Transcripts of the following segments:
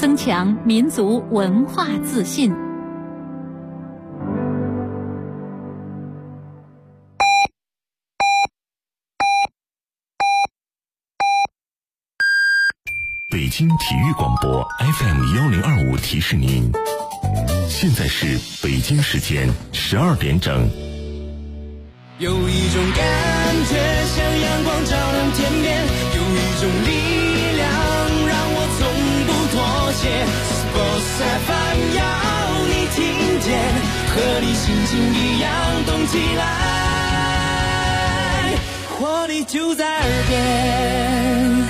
增强民族文化自信。 北京体育广播 FM1025提示您，现在是北京时间12点整。 有一种感觉像阳光照亮天边，有一种力量让我从不妥协。Sports FM 要你听见，和你心情一样动起来，活力就在耳边。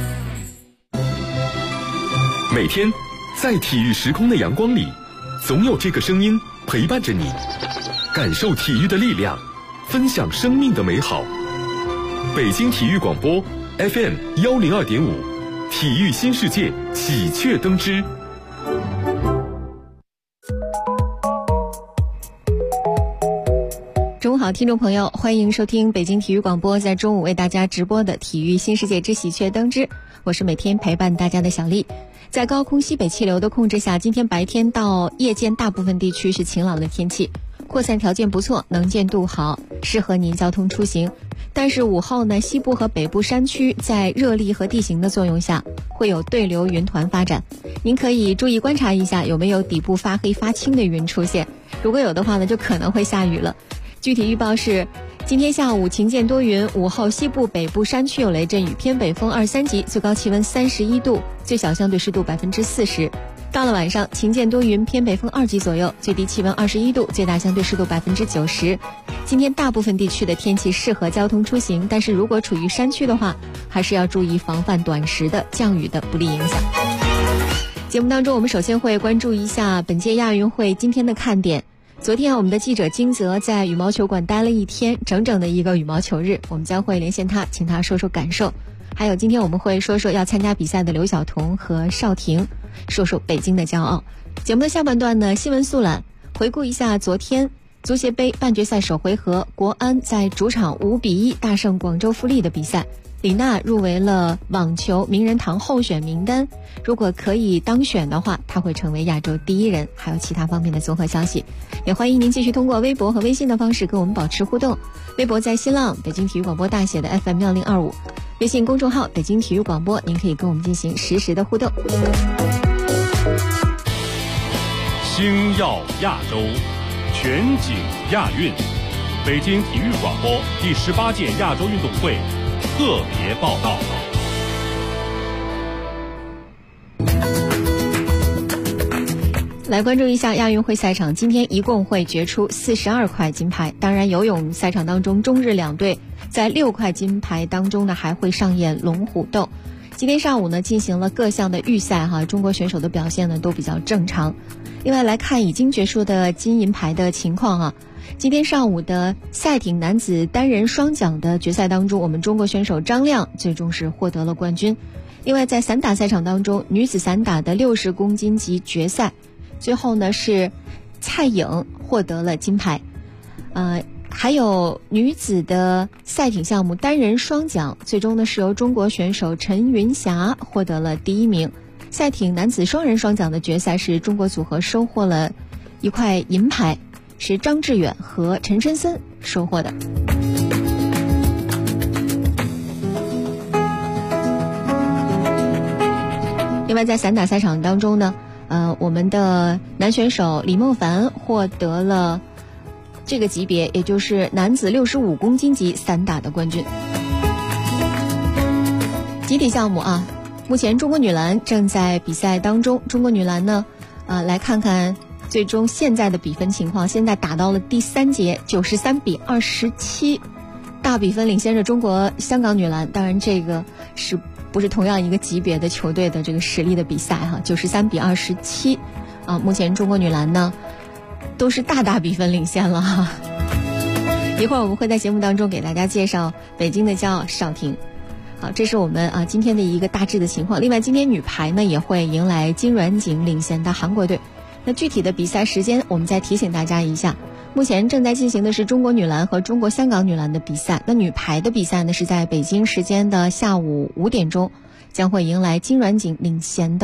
每天在体育时空的阳光里，总有这个声音陪伴着你，感受体育的力量，分享生命的美好。北京体育广播 FM102.5，体育新世界喜鹊登枝。 中午好，听众朋友，欢迎收听北京体育广播在中午为大家直播的体育新世界之喜鹊登枝，我是每天陪伴大家的小丽。在高空西北气流的控制下，今天白天到夜间大部分地区是晴朗的天气，扩散条件不错，能见度好，适合您交通出行。但是午后呢，西部和北部山区在热力和地形的作用下，会有对流云团发展，您可以注意观察一下有没有底部发黑发青的云出现，如果有的话呢，就可能会下雨了。具体预报是，今天下午晴间多云，午后西部北部山区有雷阵雨，偏北风2、3级，最高气温31度，最小相对湿度40%。到了晚上，晴间多云，偏北风2级左右，最低气温21度，最大相对湿度90%。今天大部分地区的天气适合交通出行，但是如果处于山区的话，还是要注意防范短时的降雨的不利影响。节目当中，我们首先会关注一下本届亚运会今天的看点。昨天我们的记者金泽在羽毛球馆待了一天，整整的一个羽毛球日，我们将会连线他，请他说说感受。还有今天我们会说说要参加比赛的刘晓彤和邵婷，说说北京的骄傲。节目的下半段呢，新闻速览，回顾一下昨天足协杯半决赛首回合，国安在主场5-1大胜广州富力的比赛，李娜入围了网球名人堂候选名单，如果可以当选的话，她会成为亚洲第1人，还有其他方面的综合消息。也欢迎您继续通过微博和微信的方式跟我们保持互动，微博在新浪北京体育广播大写的 FM1025， 微信公众号北京体育广播，您可以跟我们进行实时的互动。 星耀亚洲，全景亚运，北京体育广播第18届亚洲运动会特别报道。 来关注一下亚运会赛场，今天一共会决出42块金牌。当然，游泳赛场当中，中日两队在6块金牌当中呢，还会上演龙虎斗。今天上午呢，进行了各项的预赛中国选手的表现呢都比较正常。另外来看已经决出的金银牌的情况今天上午的赛艇男子单人双桨的决赛当中，我们中国选手张亮最终是获得了冠军。另外在散打赛场当中，女子散打的60公斤级决赛，最后呢是蔡颖获得了金牌。还有女子的赛艇项目单人双桨，最终呢是由中国选手陈云霞获得了第1名。赛艇男子双人双桨的决赛是中国组合收获了1块银牌，是张志远和陈申森收获的。另外在散打赛场当中呢，我们的男选手李梦凡获得了这个级别，也就是男子65公斤级散打的冠军。集体项目目前中国女篮正在比赛当中。中国女篮呢，来看看最终现在的比分情况。现在打到了第3节，93-27，大比分领先着中国香港女篮。当然，这个是不是同样一个级别的球队的这个实力的比赛93-27目前中国女篮呢都是大比分领先了一会儿我们会在节目当中给大家介绍北京的骄傲邵婷。好，这是我们今天的一个大致的情况。另外今天女排呢也会迎来金软景领衔的韩国队。那具体的比赛时间我们再提醒大家一下，目前正在进行的是中国女篮和中国香港女篮的比赛。那女排的比赛呢是在北京时间的下午5点钟，将会迎来金软景领衔的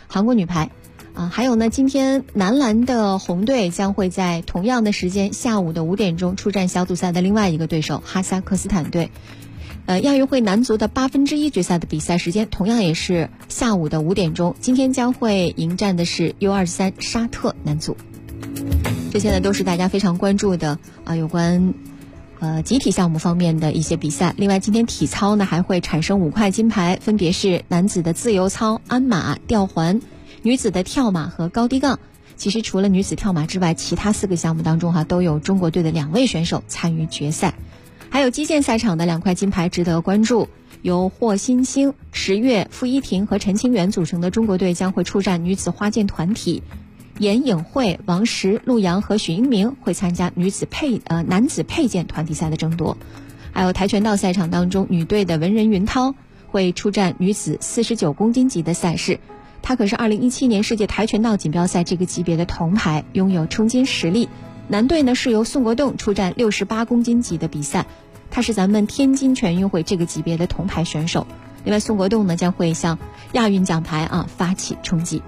韩国女排。还有呢，今天男篮的红队将会在同样的时间下午的5点钟出战小组赛的另外一个对手哈萨克斯坦队。亚运会男足的1/8决赛的比赛时间同样也是下午的5点钟，今天将会迎战的是 U23 沙特男足。这些呢都是大家非常关注的有关集体项目方面的一些比赛。另外今天体操呢还会产生5块金牌，分别是男子的自由操、鞍马、吊环，女子的跳马和高低杠。其实除了女子跳马之外，其他4个项目当中都有中国队的2位选手参与决赛。还有击剑赛场的2块金牌值得关注，由霍新星、石月、傅依婷和陈清源组成的中国队将会出战女子花剑团体，严颖慧、王石、陆洋和许英明会参加男子佩剑团体赛的争夺。还有跆拳道赛场当中，女队的文人云涛会出战女子49公斤级的赛事，她可是2017年世界跆拳道锦标赛这个级别的铜牌，拥有冲金实力。男队呢是由宋国栋出战68公斤级的比赛，他是咱们天津全运会这个级别的铜牌选手。另外宋国栋呢将会向亚运奖牌发起冲击。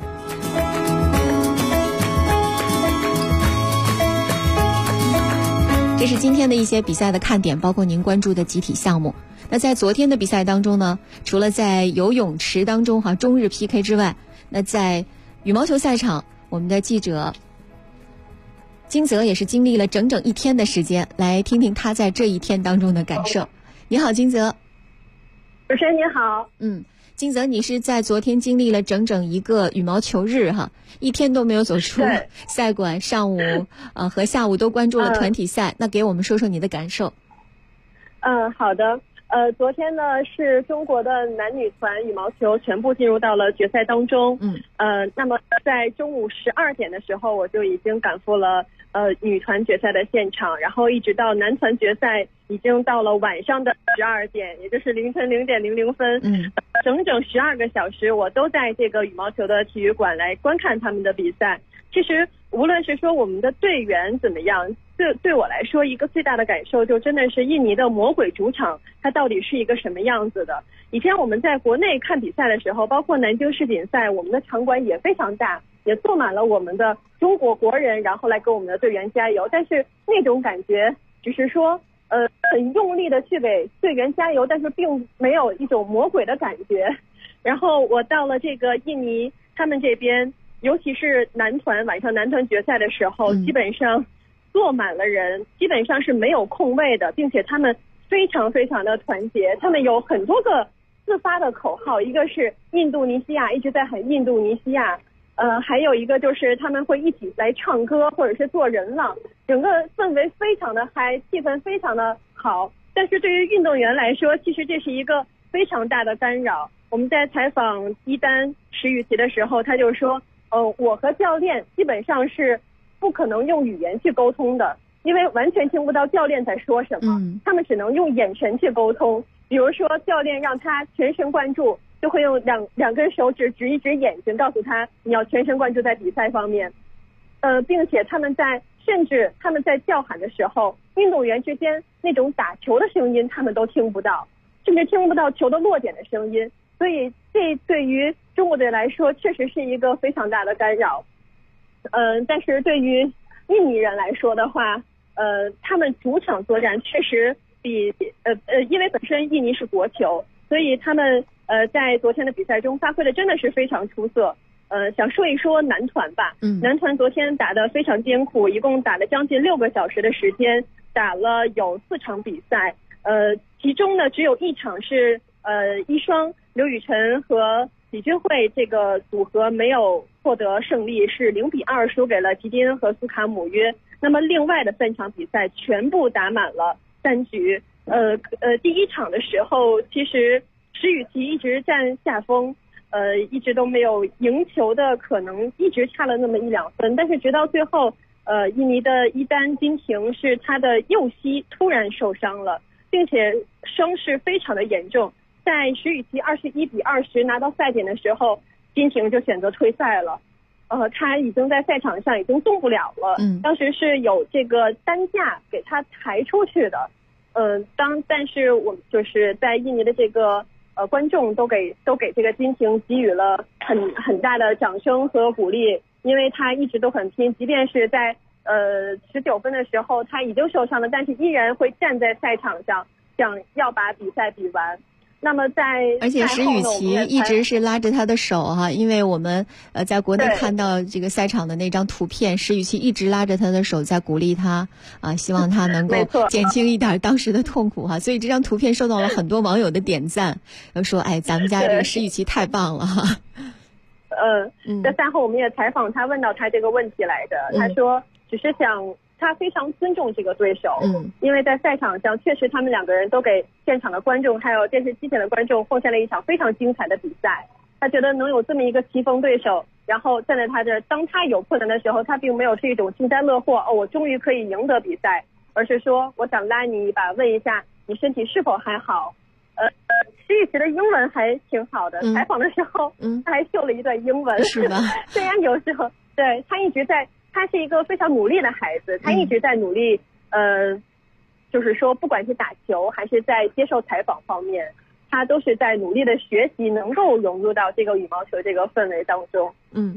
这是今天的一些比赛的看点，包括您关注的集体项目。那在昨天的比赛当中呢，除了在游泳池当中中日 PK 之外，那在羽毛球赛场，我们的记者金泽也是经历了整整1天的时间，来听听他在这1天当中的感受。你好，金泽。 主持人你好。 金泽，你是在昨天经历了整整一个羽毛球日1天都没有走出赛馆，上午和下午都关注了团体赛，那给我们说说你的感受。 好的。昨天呢是中国的男女团羽毛球全部进入到了决赛当中。那么在中午12点的时候，我就已经赶赴了女团决赛的现场，然后一直到男团决赛已经到了晚上的12点，也就是凌晨0点00分。整整12个小时，我都在这个羽毛球的体育馆来观看他们的比赛。其实无论是说我们的队员怎么样，对我来说一个最大的感受就真的是印尼的魔鬼主场它到底是一个什么样子的。以前我们在国内看比赛的时候，包括南京世锦赛，我们的场馆也非常大，也坐满了我们的中国国人，然后来给我们的队员加油。但是那种感觉只是说很用力的去给队员加油，但是并没有一种魔鬼的感觉。然后我到了这个印尼他们这边，尤其是晚上男团决赛的时候，基本上坐满了人，基本上是没有空位的，并且他们非常非常的团结，他们有很多个自发的口号，一个是印度尼西亚，一直在喊印度尼西亚，还有一个就是他们会一起来唱歌或者是做人浪，整个氛围非常的嗨，气氛非常的好。但是对于运动员来说，其实这是一个非常大的干扰。我们在采访一丹石宇奇的时候，他就说我和教练基本上是不可能用语言去沟通的，因为完全听不到教练在说什么，他们只能用眼神去沟通。比如说教练让他全神贯注，就会用两根手指指一指眼睛，告诉他你要全神贯注在比赛方面。并且甚至他们在叫喊的时候，运动员之间那种打球的声音他们都听不到，甚至听不到球的落点的声音。所以这对于中国队来说确实是一个非常大的干扰。但是对于印尼人来说的话，他们主场作战确实比因为本身印尼是国球，所以他们在昨天的比赛中发挥的真的是非常出色。想说一说男团吧。男团昨天打得非常艰苦，一共打了将近6个小时的时间，打了有4场比赛。其中呢只有1场是一双刘雨辰和李俊慧这个组合没有获得胜利，是0-2输给了吉丁和苏卡姆约。那么另外的3场比赛全部打满了3局。第1场的时候，其实石宇奇一直占下风，一直都没有赢球的可能，一直差了那么1-2分。但是直到最后，印尼的伊丹金廷是他的右膝突然受伤了，并且伤势非常的严重。在石宇奇21-20拿到赛点的时候，金廷就选择退赛了。他已经在赛场上已经动不了了。当时是有这个担架给他抬出去的。但是我们就是在印尼的这个观众都给这个金婷给予了很大的掌声和鼓励，因为他一直都很拼，即便是在19分的时候他已经受伤了，但是依然会站在赛场上，想要把比赛比完。那么而且石宇奇一直是拉着他的手哈，因为我们在国内看到这个赛场的那张图片，石宇奇一直拉着他的手在鼓励他啊，希望他能够减轻一点当时的痛苦哈。所以这张图片受到了很多网友的点赞，说哎，咱们家这个石宇奇太棒了哈。 在赛后我们也采访他，问到他这个问题来着，他说只是他非常尊重这个对手，因为在赛场上确实他们两个人都给现场的观众还有电视机前的观众奉献了一场非常精彩的比赛。他觉得能有这么一个棋逢对手，然后站在他这儿，当他有困难的时候，他并没有是一种幸灾乐祸，我终于可以赢得比赛，而是说我想拉你一把，问一下你身体是否还好。石宇奇的英文还挺好的，采访的时候他还秀了一段英文， 是吧？ 虽然有时候对他是一个非常努力的孩子，他一直在努力，就是说不管是打球还是在接受采访方面，他都是在努力的学习，能够融入到这个羽毛球这个氛围当中。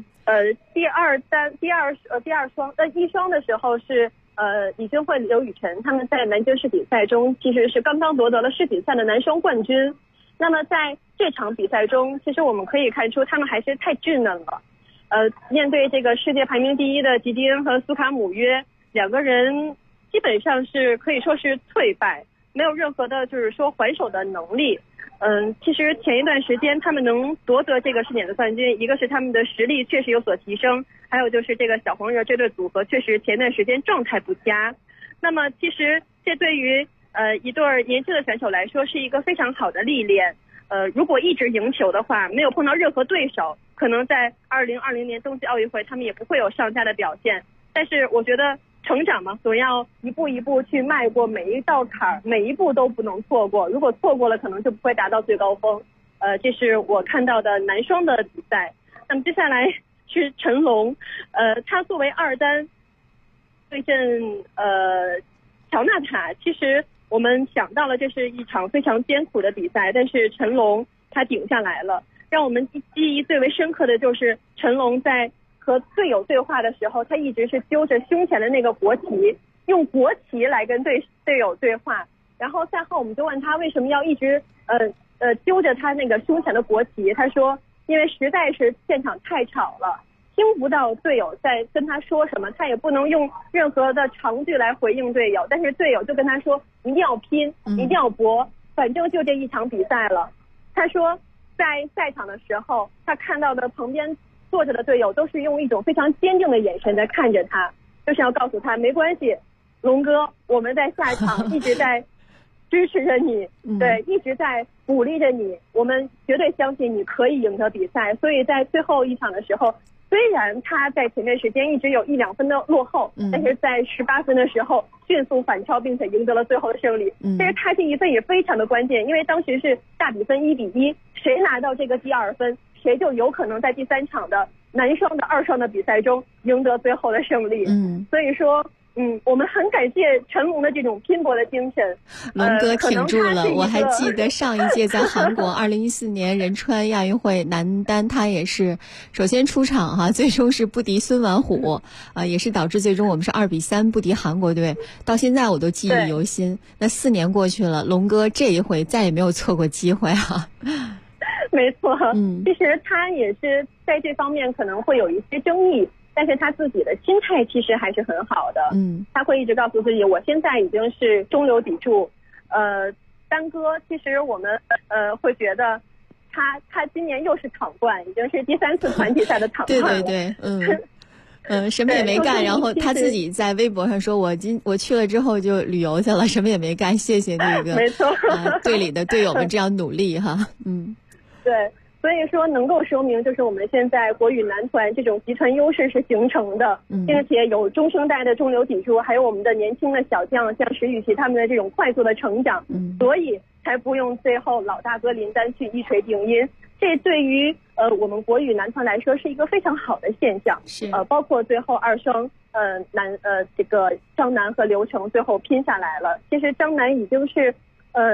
一双的时候是李俊慧、刘雨辰他们在南京市比赛中其实是刚刚夺得了世锦赛的男双冠军。那么在这场比赛中，其实我们可以看出他们还是太稚嫩了。面对这个世界排名第一的吉迪恩和苏卡姆约，两个人基本上是可以说是脆败，没有任何的就是说还手的能力。其实前一段时间他们能夺得这个世锦的冠军，一个是他们的实力确实有所提升，还有就是这个小黄人这对组合确实前段时间状态不佳。那么其实这对于一对年轻的选手来说是一个非常好的历练。如果一直赢球的话，没有碰到任何对手，可能在2020年冬季奥运会他们也不会有上佳的表现。但是我觉得成长嘛，总要一步一步去迈过每一道坎，每一步都不能错过，如果错过了可能就不会达到最高峰。这是我看到的男双的比赛。那么接下来是陈龙，他作为二单对阵乔纳塔，其实我们想到了这是一场非常艰苦的比赛，但是陈龙他顶下来了。让我们记忆最为深刻的就是陈龙在和队友对话的时候，他一直是揪着胸前的那个国旗，用国旗来跟队友对话。然后赛后我们就问他为什么要一直揪着他那个胸前的国旗，他说因为实在是现场太吵了，听不到队友在跟他说什么，他也不能用任何的长句来回应队友，但是队友就跟他说一定要拼，一定要搏，反正就这一场比赛了。他说在赛场的时候，他看到的旁边坐着的队友都是用一种非常坚定的眼神在看着他，就是要告诉他没关系，龙哥，我们在下场一直在支持着你，对，一直在鼓励着你，我们绝对相信你可以赢得比赛。所以在最后一场的时候，虽然他在前面时间一直有1-2分的落后，但是在18分的时候迅速反超，并且赢得了最后的胜利。但是他这一分也非常的关键，因为当时是大比分1-1，谁拿到这个第2分，谁就有可能在第3场的男双的2双的比赛中赢得最后的胜利。所以说我们很感谢陈龙的这种拼搏的精神。 龙哥挺住了，我还记得上一届在韩国2014年仁川亚运会男单，他也是首先出场哈，最终是不敌孙婉虎，也是导致最终我们是2-3不敌韩国队。到现在我都记忆犹新。那4年过去了，龙哥这一回再也没有错过机会啊。 没错，其实他也是在这方面可能会有一些争议，但是他自己的心态其实还是很好的。他会一直告诉自己，我现在已经是中流砥柱。丹哥其实我们会觉得他今年又是场冠，已经是第3次团体赛的场冠了。 对，什么也没干，然后他自己在微博上说，我去了之后就旅游去了，什么也没干，谢谢那个没错队里的队友们这样努力哈。 对，所以说能够说明就是我们现在国羽男团这种集团优势是形成的，并且有中生代的中流砥柱，还有我们的年轻的小将像石宇奇他们的这种快速的成长，所以才不用最后老大哥林丹去一锤定音。这对于我们国羽男团来说是一个非常好的现象。包括最后2双这个张楠和刘成最后拼下来了。其实张楠已经是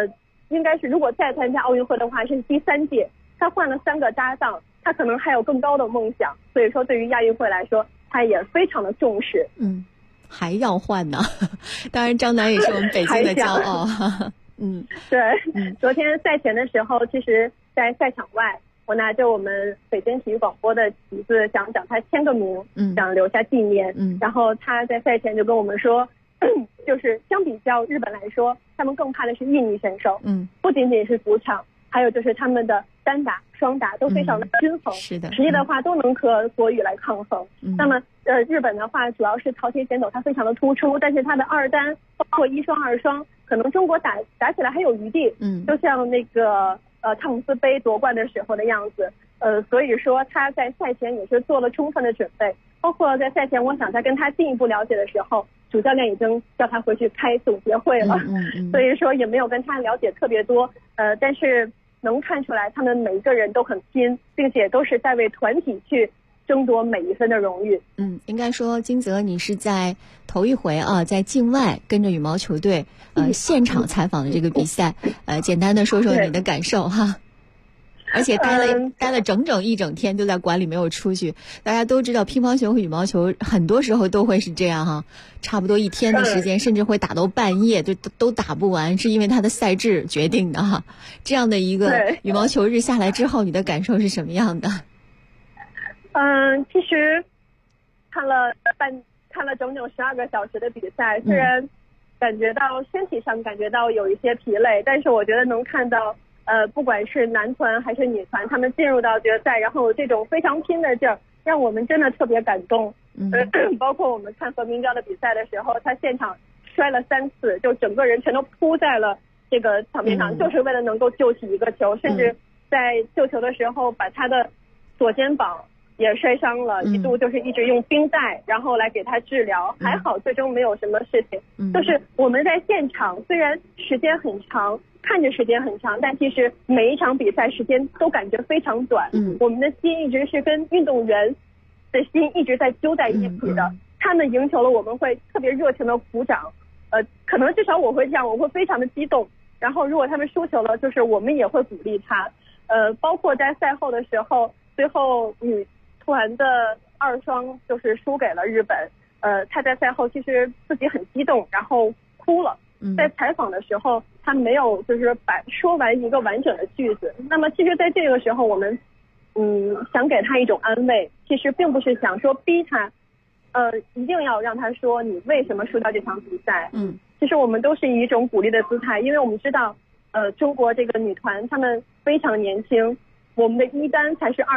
应该是如果再参加奥运会的话是第3届，他换了3个搭档，他可能还有更高的梦想，所以说对于亚运会来说他也非常的重视。 还要换呢。当然张楠也是我们北京的骄傲。 对，昨天赛前的时候，其实在赛场外，我拿着我们北京体育广播的旗子，想找他签个名，想留下纪念。然后他在赛前就跟我们说，就是相比较日本来说，他们更怕的是印尼选手。不仅仅是主场，还有就是他们的单打、双打都非常的均衡。是的，实际的话都能和国羽来抗衡。那么日本的话主要是桃田贤斗，他非常的突出，但是他的2单包括1双、2双，可能中国打起来还有余地。就像那个汤姆斯杯夺冠的时候的样子。所以说他在赛前也是做了充分的准备，包括在赛前我想在跟他进一步了解的时候，主教练已经叫他回去开总结会了。所以说也没有跟他了解特别多。但是能看出来他们每一个人都很拼，并且都是在为团体去争夺每一分的荣誉。 应该说金泽你是在头一回在境外跟着羽毛球队现场采访的这个比赛，简单的说说你的感受哈。而且待了整整一整天都在馆里没有出去。大家都知道乒乓球和羽毛球很多时候都会是这样哈，差不多1天的时间，甚至会打到半夜都打不完，是因为它的赛制决定的哈。这样的一个羽毛球日下来之后，你的感受是什么样的？ 其实看了整整12个小时的比赛，虽然感觉到身体上感觉到有一些疲累，但是我觉得能看到不管是男团还是女团，他们进入到决赛，然后这种非常拼的劲儿，让我们真的特别感动。包括我们看何明昭的比赛的时候，他现场摔了3次，就整个人全都扑在了这个场面上，就是为了能够救起一个球，甚至在救球的时候把他的左肩膀也摔伤了，一度就是一直用冰袋然后来给他治疗，还好最终没有什么事情。就是我们在现场虽然时间很长，看着时间很长，但其实每一场比赛时间都感觉非常短。我们的心一直是跟运动员的心一直在揪在一起的。他们赢球了，我们会特别热情的鼓掌，可能至少我会这样，我会非常的激动。然后如果他们输球了，就是我们也会鼓励他。包括在赛后的时候，最后女团的2双就是输给了日本。他在赛后其实自己很激动，然后哭了。在采访的时候他没有就是说完一个完整的句子。那么其实在这个时候我们想给他一种安慰，其实并不是想说逼他一定要让他说你为什么输掉这场比赛。其实我们都是以一种鼓励的姿态，因为我们知道中国这个女团她们非常年轻，我们的1单才是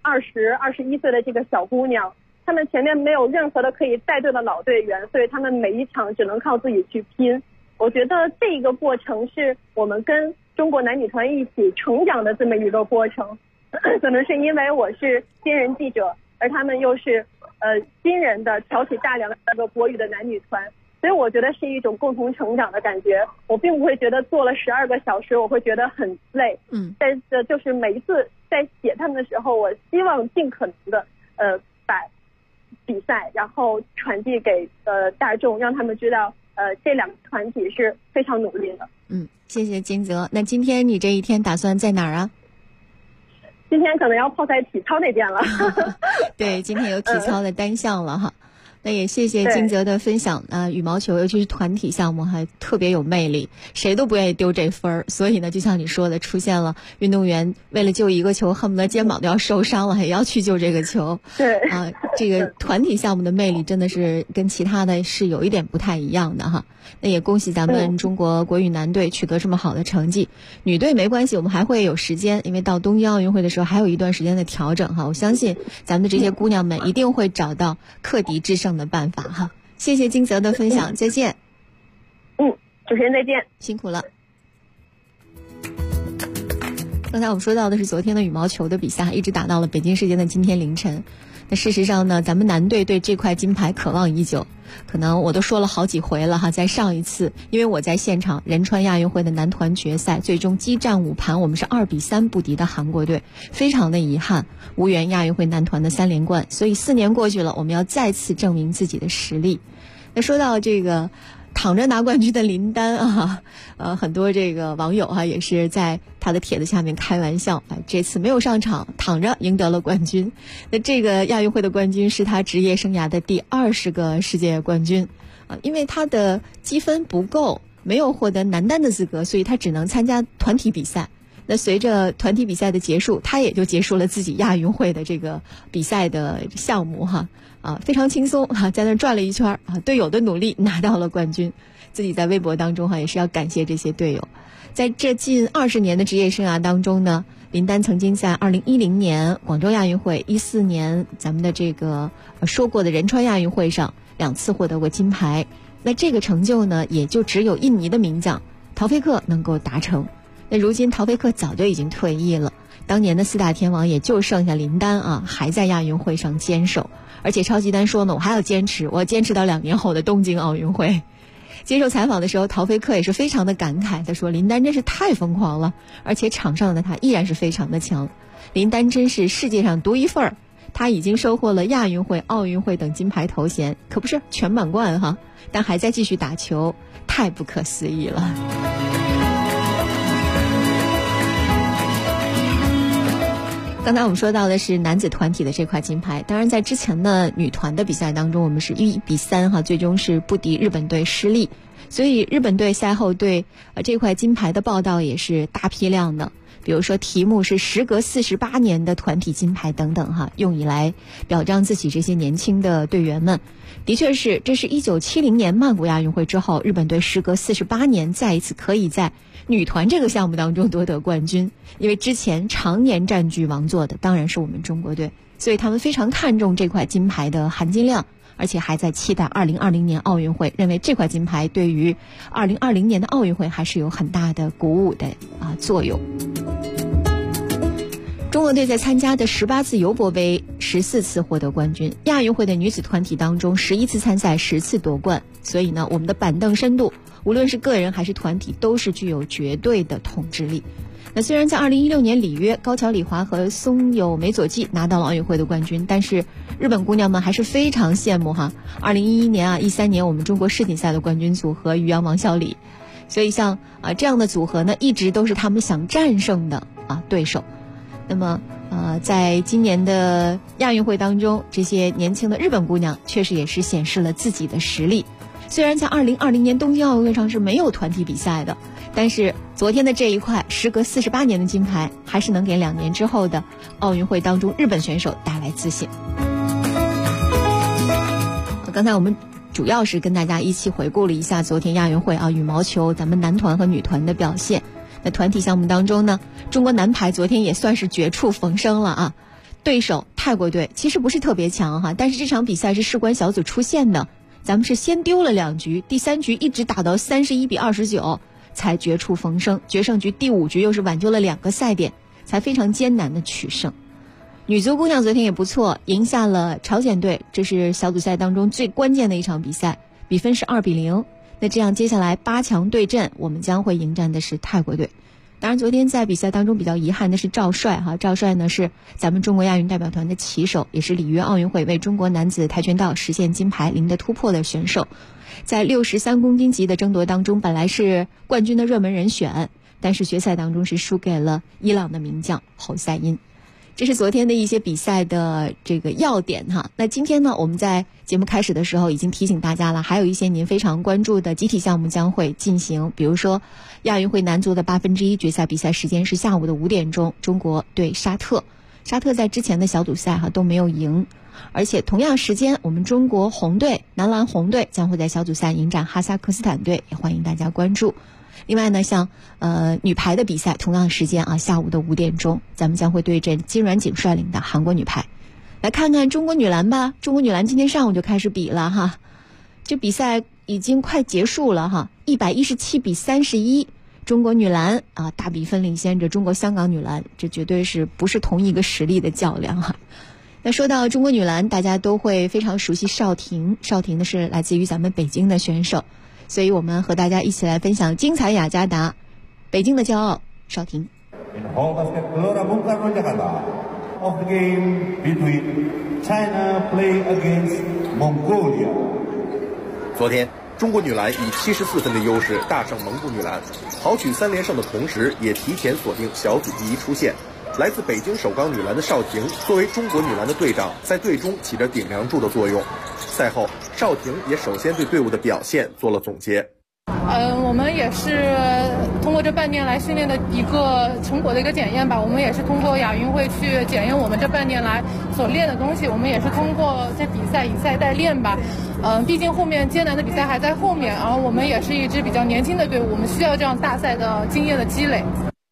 21岁的这个小姑娘，她们前面没有任何的可以带队的老队员，所以她们每一场只能靠自己去拼。我觉得这个过程是我们跟中国男女团一起成长的这么一个过程。可能是因为我是新人记者，而他们又是新人的挑起大梁的这个国羽的男女团，所以我觉得是一种共同成长的感觉。我并不会觉得做了12个小时我会觉得很累。但是就是每一次在写他们的时候，我希望尽可能的把比赛然后传递给大众，让他们知道这2个团体是非常努力的。 谢谢金泽。那今天你这一天打算在哪儿啊？ 今天可能要泡在体操那边了。 对，今天有体操的单项了哈。那也谢谢金泽的分享。羽毛球尤其是团体项目还特别有魅力，谁都不愿意丢这分儿。所以呢，就像你说的，出现了运动员为了救一个球，恨不得肩膀都要受伤了，也要去救这个球。 对这个团体项目的魅力真的是跟其他的是有一点不太一样的哈。那也恭喜咱们中国国羽男队取得这么好的成绩。女队没关系，我们还会有时间，因为到东京奥运会的时候还有一段时间的调整哈。我相信咱们的这些姑娘们一定会找到克敌制胜的办法哈。谢谢金泽的分享，再见。 主持人再见， 辛苦了。刚才我们说到的是昨天的羽毛球的比赛，一直打到了北京时间的今天凌晨。那事实上呢，咱们男队对这块金牌渴望已久，可能我都说了好几回了哈。在上一次，因为我在现场仁川亚运会的男团决赛，最终激战5盘，我们是2-3不敌的韩国队，非常的遗憾，无缘亚运会男团的3连冠。所以4年过去了，我们要再次证明自己的实力。那说到这个躺着拿冠军的林丹啊，很多这个网友也是在他的帖子下面开玩笑，这次没有上场，躺着赢得了冠军。那这个亚运会的冠军是他职业生涯的第20个世界冠军因为他的积分不够，没有获得男单的资格，所以他只能参加团体比赛。那随着团体比赛的结束，他也就结束了自己亚运会的这个比赛的项目非常轻松在那转了一圈队友的努力拿到了冠军。自己在微博当中也是要感谢这些队友。在这近20年的职业生涯当中呢，林丹曾经在2010年广州亚运会、14年咱们的这个说过的仁川亚运会上2次获得过金牌。那这个成就呢，也就只有印尼的名将陶菲克能够达成。那如今陶菲克早就已经退役了，当年的4大天王也就剩下林丹还在亚运会上坚守。而且超级丹说呢，我还要坚持，我要坚持到2年后的东京奥运会。接受采访的时候，陶菲克也是非常的感慨，他说林丹真是太疯狂了，而且场上的他依然是非常的强。林丹真是世界上独一份儿，他已经收获了亚运会、奥运会等金牌头衔，可不是全满贯但还在继续打球，太不可思议了。刚才我们说到的是男子团体的这块金牌，当然在之前的女团的比赛当中，我们是1比3最终是不敌日本队失利，所以日本队赛后对这块金牌的报道也是大批量的，比如说题目是时隔48年的团体金牌等等用以来表彰自己这些年轻的队员们。的确是，这是1970年曼谷亚运会之后，日本队时隔48年再一次可以在女团这个项目当中夺得冠军。因为之前常年占据王座的当然是我们中国队，所以他们非常看重这块金牌的含金量，而且还在期待2020年奥运会，认为这块金牌对于2020年的奥运会还是有很大的鼓舞的作用。中国队在参加的18次尤伯杯14次获得冠军，亚运会的女子团体当中11次参赛10次夺冠，所以呢，我们的板凳深度无论是个人还是团体都是具有绝对的统治力。那虽然在2016年里约，高桥李华和松友美佐纪拿到了奥运会的冠军，但是日本姑娘们还是非常羡慕2011年13年我们中国世锦赛的冠军组合于洋王小李，所以像这样的组合呢，一直都是他们想战胜的对手。那么在今年的亚运会当中，这些年轻的日本姑娘确实也是显示了自己的实力。虽然在2020年东京奥运会上是没有团体比赛的，但是昨天的这一块时隔48年的金牌，还是能给2年之后的奥运会当中日本选手带来自信。刚才我们主要是跟大家一起回顾了一下昨天亚运会羽毛球咱们男团和女团的表现。那团体项目当中呢，中国男排昨天也算是绝处逢生了对手泰国队其实不是特别强但是这场比赛是事关小组出线的，咱们是先丢了2局，第3局一直打到31比29才绝处逢生，决胜局第5局又是挽救了2个赛点，才非常艰难的取胜。女足姑娘昨天也不错，赢下了朝鲜队，这是小组赛当中最关键的一场比赛，比分是2比0。那这样接下来8强对阵，我们将会迎战的是泰国队。当然昨天在比赛当中比较遗憾的是赵帅赵帅呢是咱们中国亚运代表团的旗手，也是里约奥运会为中国男子跆拳道实现金牌零的突破的选手。在63公斤级的争夺当中，本来是冠军的热门人选，但是决赛当中是输给了伊朗的名将侯赛因。这是昨天的一些比赛的这个要点那今天呢，我们在节目开始的时候已经提醒大家了，还有一些您非常关注的集体项目将会进行，比如说亚运会男足的1/8决赛比赛时间是下午的5点钟，中国对沙特。沙特在之前的小组赛都没有赢，而且同样时间我们中国红队男篮红队将会在小组赛迎战哈萨克斯坦队，也欢迎大家关注。另外呢，像女排的比赛同样时间下午的5点钟，咱们将会对阵金软锦率领的韩国女排。来看看中国女篮吧，中国女篮今天上午就开始比了这比赛已经快结束了117比31，中国女篮大比分领先着中国香港女篮，这绝对是不是同一个实力的较量那说到中国女篮，大家都会非常熟悉邵婷，邵婷呢是来自于咱们北京的选手，所以我们和大家一起来分享精彩雅加达，北京的骄傲邵婷。 Of the game between China play against Mongolia. 昨天中国女篮以74分的优势大胜蒙古女篮，豪取3连胜的同时，也提前锁定小组第一出线。来自北京首钢女篮的邵婷作为中国女篮的队长，在队中起着顶梁柱的作用。赛后，邵婷也首先对队伍的表现做了总结。 我们也是通过这半年来训练的一个成果的一个检验吧。我们也是通过亚运会去检验我们这半年来所练的东西。我们也是通过这比赛以赛代练吧。毕竟后面艰难的比赛还在后面，然后我们也是一支比较年轻的队伍，我们需要这样大赛的经验的积累。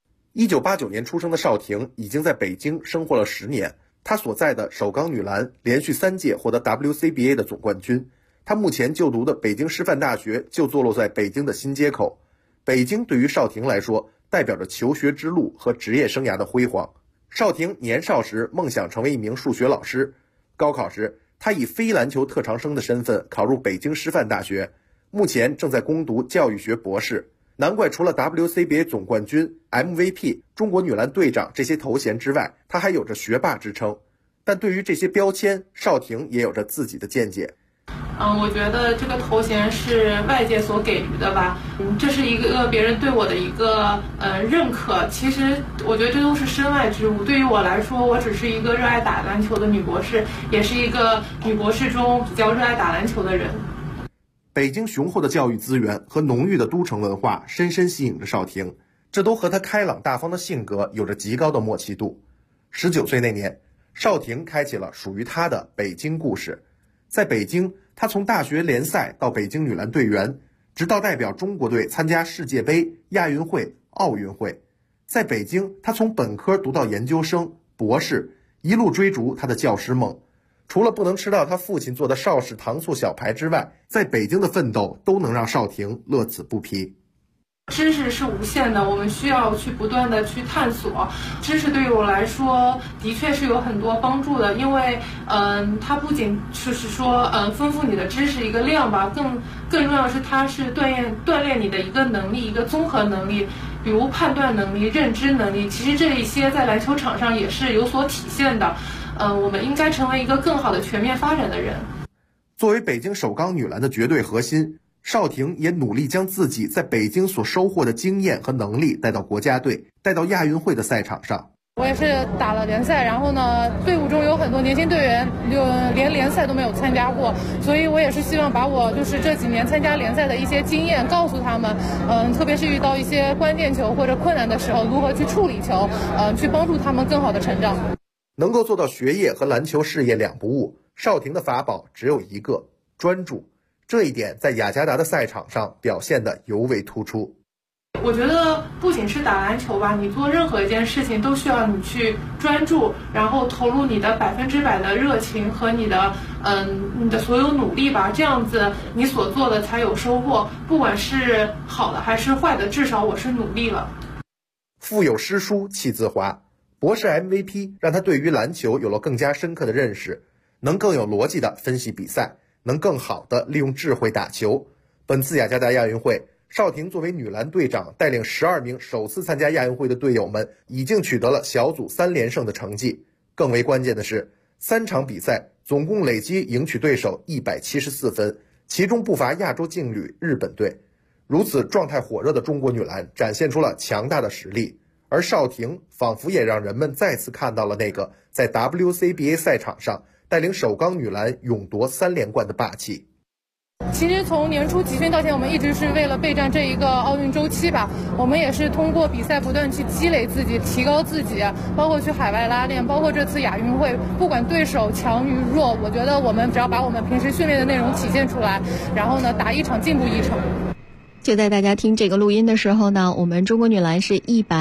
1989年出生的邵婷已经在北京生活了10年，她所在的首钢女篮连续3届获得 WCBA 的总冠军。她目前就读的北京师范大学就坐落在北京的新街口。北京对于邵婷来说，代表着求学之路和职业生涯的辉煌。邵婷年少时梦想成为一名数学老师，高考时她以非篮球特长生的身份考入北京师范大学，目前正在攻读教育学博士。难怪除了 WCBA 总冠军、MVP、中国女篮队长这些头衔之外，她还有着学霸之称。但对于这些标签，邵婷也有着自己的见解。 我觉得这个头衔是外界所给予的吧，这是一个别人对我的一个认可。其实我觉得这都是身外之物。对于我来说，我只是一个热爱打篮球的女博士，也是一个女博士中比较热爱打篮球的人。 北京雄厚的教育资源和浓郁的都城文化深深吸引着邵婷，这都和她开朗大方的性格有着极高的默契度。19岁那年，邵婷开启了属于她的北京故事。在北京，她从大学联赛到北京女篮队员，直到代表中国队参加世界杯、亚运会、奥运会。在北京，她从本科读到研究生、博士，一路追逐她的教师梦。除了不能吃到他父亲做的邵氏糖醋小排之外，在北京的奋斗都能让邵婷乐此不疲。 知识是无限的，我们需要去不断的去探索。知识对于我来说的确是有很多帮助的，因为它不仅就是说丰富你的知识一个量吧，更重要的是它是锻炼你的一个能力，一个综合能力，比如判断能力、认知能力。其实这一些在篮球场上也是有所体现的。我们应该成为一个更好的全面发展的人。 作为北京首钢女篮的绝对核心，邵婷也努力将自己在北京所收获的经验和能力带到国家队，带到亚运会的赛场上。 我也是打了联赛，然后呢，队伍中有很多年轻队员连联赛都没有参加过，所以我也是希望把我就是这几年参加联赛的一些经验告诉他们，特别是遇到一些关键球或者困难的时候，如何去处理球，去帮助他们更好的成长。 能够做到学业和篮球事业两不误，邵婷的法宝只有一个：专注。这一点在雅加达的赛场上表现得尤为突出。 我觉得不仅是打篮球吧，你做任何一件事情都需要你去专注，然后投入你的100%的热情和你的所有努力吧，这样子你所做的才有收获，不管是好的还是坏的，至少我是努力了。 腹有诗书气自华，博士 MVP 让他对于篮球有了更加深刻的认识，能更有逻辑地分析比赛，能更好地利用智慧打球。本次雅加达亚运会，邵婷作为女篮队长，带领12名首次参加亚运会的队友们，已经取得了小组3连胜的成绩。更为关键的是，3场比赛总共累计赢取对手174分，其中不乏亚洲劲旅日本队。如此状态火热的中国女篮展现出了强大的实力，而邵婷仿佛也让人们再次看到了那个在 WCBA 赛场上带领首钢女篮勇夺3连冠的霸气。 其实从年初集训到现在，我们一直是为了备战这一个奥运周期吧。我们也是通过比赛不断去积累自己，提高自己，包括去海外拉练，包括这次亚运会，不管对手强与弱，我觉得我们只要把我们平时训练的内容体现出来，然后呢，打一场进步一场。 就在大家听这个录音的时候呢，我们中国女篮是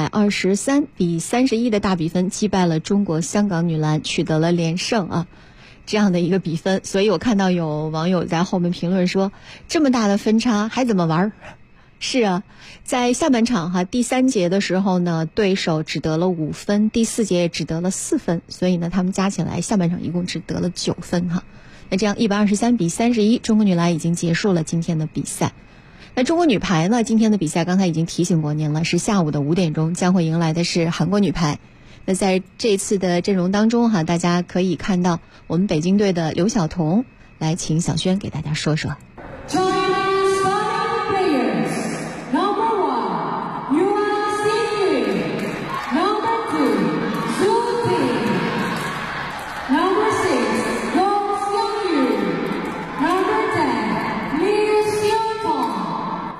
123-31的大比分击败了中国香港女篮，取得了连胜啊。这样的一个比分，所以我看到有网友在后面评论说，这么大的分差还怎么玩？是啊，在下半场第3节的时候呢，对手只得了5分，第4节也只得了4分，所以呢，他们加起来下半场一共只得了9分那这样123-31，中国女篮已经结束了今天的比赛。那中国女排呢，今天的比赛刚才已经提醒过您了，是下午的5点钟，将会迎来的是韩国女排。那在这次的阵容当中大家可以看到我们北京队的刘晓彤，来请小轩给大家说说。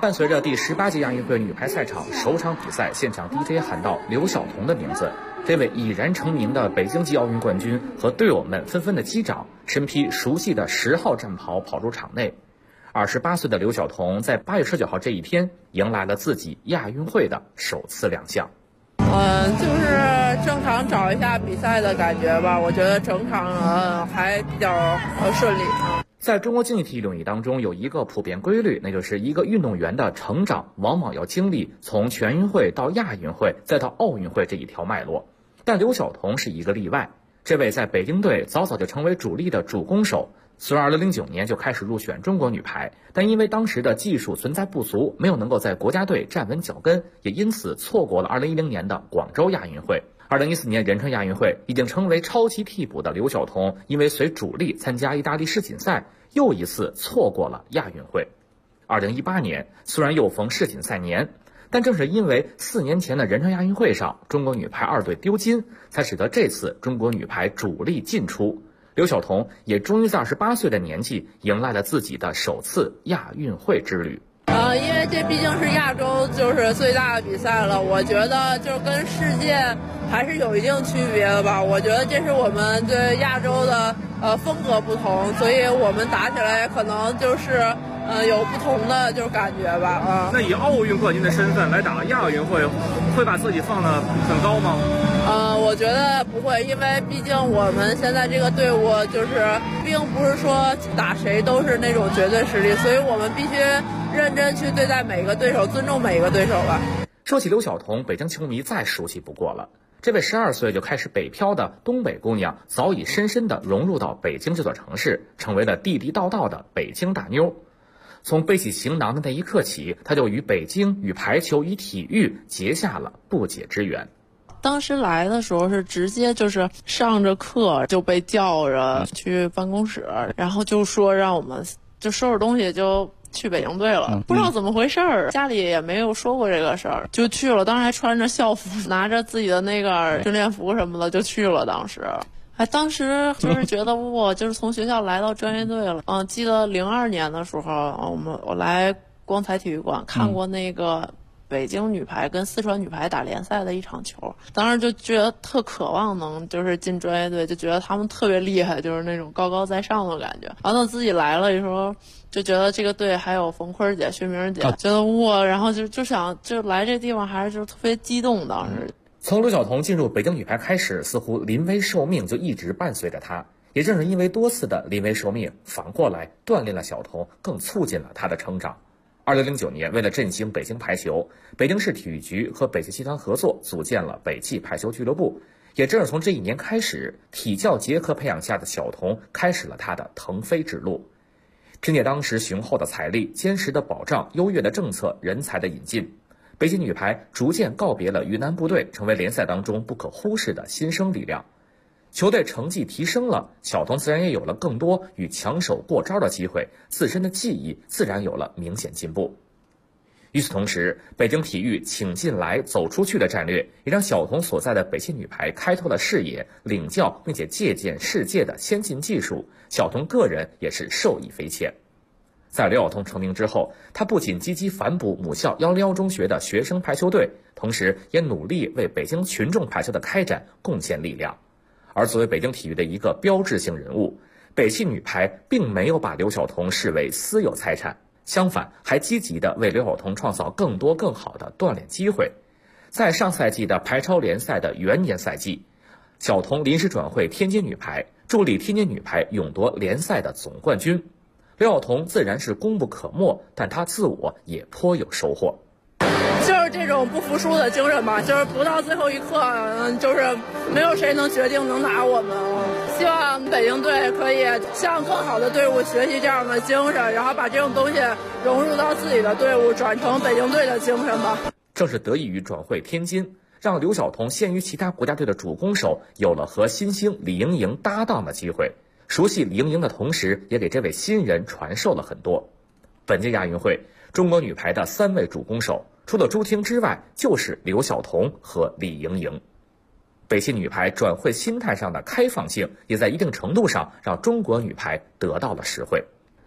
伴随着第18届亚运会女排赛场首场比赛，现场 DJ 喊到刘晓彤的名字，这位已然成名的北京籍奥运冠军和队友们纷纷的击掌，身披熟悉的10号战袍跑入场内。28岁的刘晓彤在8月19号这一天迎来了自己亚运会的首次亮相。 就是正常找一下比赛的感觉吧，我觉得整场还比较顺利。 在中国竞技体育领域当中，有一个普遍规律，那就是一个运动员的成长往往要经历从全运会到亚运会再到奥运会这一条脉络。但刘晓彤是一个例外，这位在北京队早早就成为主力的主攻手，虽然2009年就开始入选中国女排，但因为当时的技术存在不足，没有能够在国家队站稳脚跟，也因此错过了2010年的广州亚运会。2014年仁川亚运会，已经成为超级替补的刘晓彤，因为随主力参加意大利世锦赛，又一次错过了亚运会。2018年虽然又逢世锦赛年，但正是因为4年前的仁川亚运会上中国女排2队丢金，才使得这次中国女排主力进出。刘晓彤也终于在28岁的年纪迎来了自己的首次亚运会之旅。 因为这毕竟是亚洲就是最大的比赛了，我觉得就跟世界还是有一定区别的吧。我觉得这是我们对亚洲的风格不同，所以我们打起来可能就是有不同的就是感觉吧。 那以奥运冠军的身份来打亚运会，会把自己放得很高吗？ 我觉得不会，因为毕竟我们现在这个队伍就是并不是说打谁都是那种绝对实力，所以我们必须认真去对待每个对手，尊重每一个对手吧。 说起刘晓彤，北京球迷再熟悉不过了。这位12岁就开始北漂的东北姑娘，早已深深地融入到北京这座城市，成为了地地道道的北京大妞。从背起行囊的那一刻起，她就与北京、与排球、与体育结下了不解之缘。 当时来的时候是直接就是上着课就被叫着去办公室，然后就说让我们就收拾东西就去北京队了，不知道怎么回事儿，家里也没有说过这个事儿，就去了。当时还穿着校服，拿着自己的那个训练服什么的就去了。当时就是觉得哇，就是从学校来到专业队了。记得02年的时候，我来光彩体育馆看过那个北京女排跟四川女排打联赛的一场球，当时就觉得特渴望能就是进专业队，就觉得他们特别厉害，就是那种高高在上的感觉。完了自己来了的时候，就觉得这个队还有冯坤姐、薛明姐，觉得哇，然后就想就来这地方还是就特别激动。当时从刘晓彤进入北京女排开始，似乎临危受命就一直伴随着她。也正是因为多次的临危受命，反过来锻炼了晓彤，更促进了她的成长。2009年，为了振兴北京排球，北京市体育局和北汽集团合作组建了北汽排球俱乐部。也正是从这一年开始，体教结合培养下的晓彤开始了她的腾飞之路。凭借当时雄厚的财力、坚实的保障、优越的政策、人才的引进，北京女排逐渐告别了云南部队，成为联赛当中不可忽视的新生力量。球队成绩提升了，晓彤自然也有了更多与强手过招的机会，自身的技艺自然有了明显进步。与此同时，北京体育请进来走出去的战略，也让晓彤所在的北汽女排开拓了视野，领教并且借鉴世界的先进技术，晓彤个人也是受益匪浅。在刘晓彤成名之后，她不仅积极反哺母校101中学的学生排球队，同时也努力为北京群众排球的开展贡献力量。而作为北京体育的一个标志性人物，北汽女排并没有把刘晓彤视为私有财产，相反还积极地为刘晓彤创造更多更好的锻炼机会。在上赛季的排超联赛的元年赛季，晓彤临时转会天津女排，助力天津女排勇夺联赛的总冠军。刘晓彤自然是功不可没，但她自我也颇有收获。 就是这种不服输的精神吧，就是不到最后一刻，就是没有谁能决定能打我们。希望北京队可以向更好的队伍学习这样的精神，然后把这种东西融入到自己的队伍，转成北京队的精神吧。 正是得益于转会天津，让刘晓彤先于其他国家队的主攻手有了和新星李盈莹搭档的机会。熟悉李盈莹的同时，也给这位新人传授了很多。本届亚运会，中国女排的3位主攻手，除了朱婷之外，就是刘晓彤和李盈莹。北汽女排转会心态上的开放性，也在一定程度上让中国女排得到了实惠。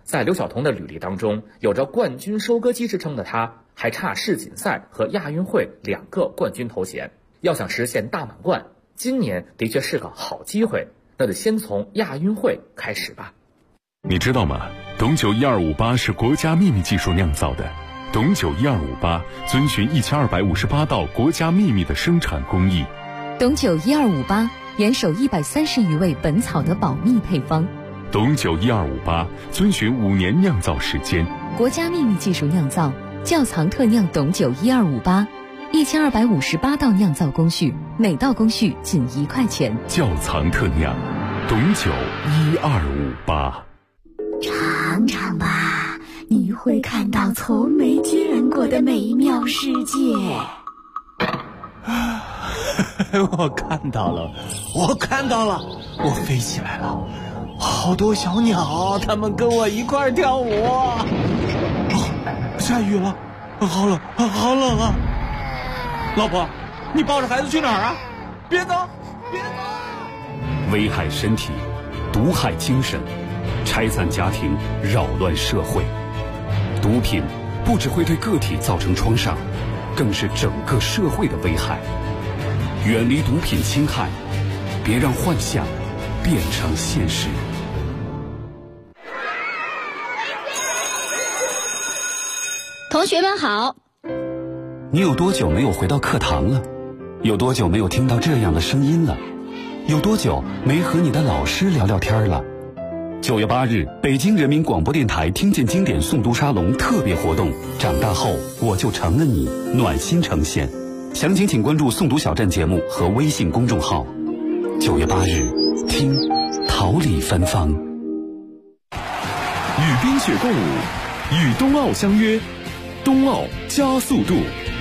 在刘晓彤的履历当中，有着冠军收割机之称的她，还差世锦赛和亚运会2个冠军头衔。要想实现大满贯，今年的确是个好机会，那就先从亚运会开始吧。 你知道吗？董酒1258是国家秘密技术酿造的。董酒1258遵循1258道国家秘密的生产工艺。 董酒1258严守130余味本草的保密配方。 董酒1258遵循5年酿造时间， 国家秘密技术酿造，窖藏特酿董酒1258，1258道酿造工序，每道工序仅1块钱。 窖藏特酿，董酒1258。 尝尝吧，你会看到从没见过的美妙世界。 我看到了，我飞起来了，好多小鸟，它们跟我一块儿跳舞。下雨了，好冷啊！老婆，你抱着孩子去哪儿啊？别走！ 危害身体，毒害精神，拆散家庭，扰乱社会。毒品不只会对个体造成创伤，更是整个社会的危害。远离毒品侵害，别让幻想变成现实。 同学们好。 你有多久没有回到课堂了？有多久没有听到这样的声音了？有多久没和你的老师聊聊天了？9月8日，北京人民广播电台听见经典诵读沙龙特别活动，长大后我就成了你，暖心呈现。详情请关注诵读小站节目和微信公众号。9月8日，听桃李芬芳。 与冰雪共舞，与冬奥相约，冬奥加速度。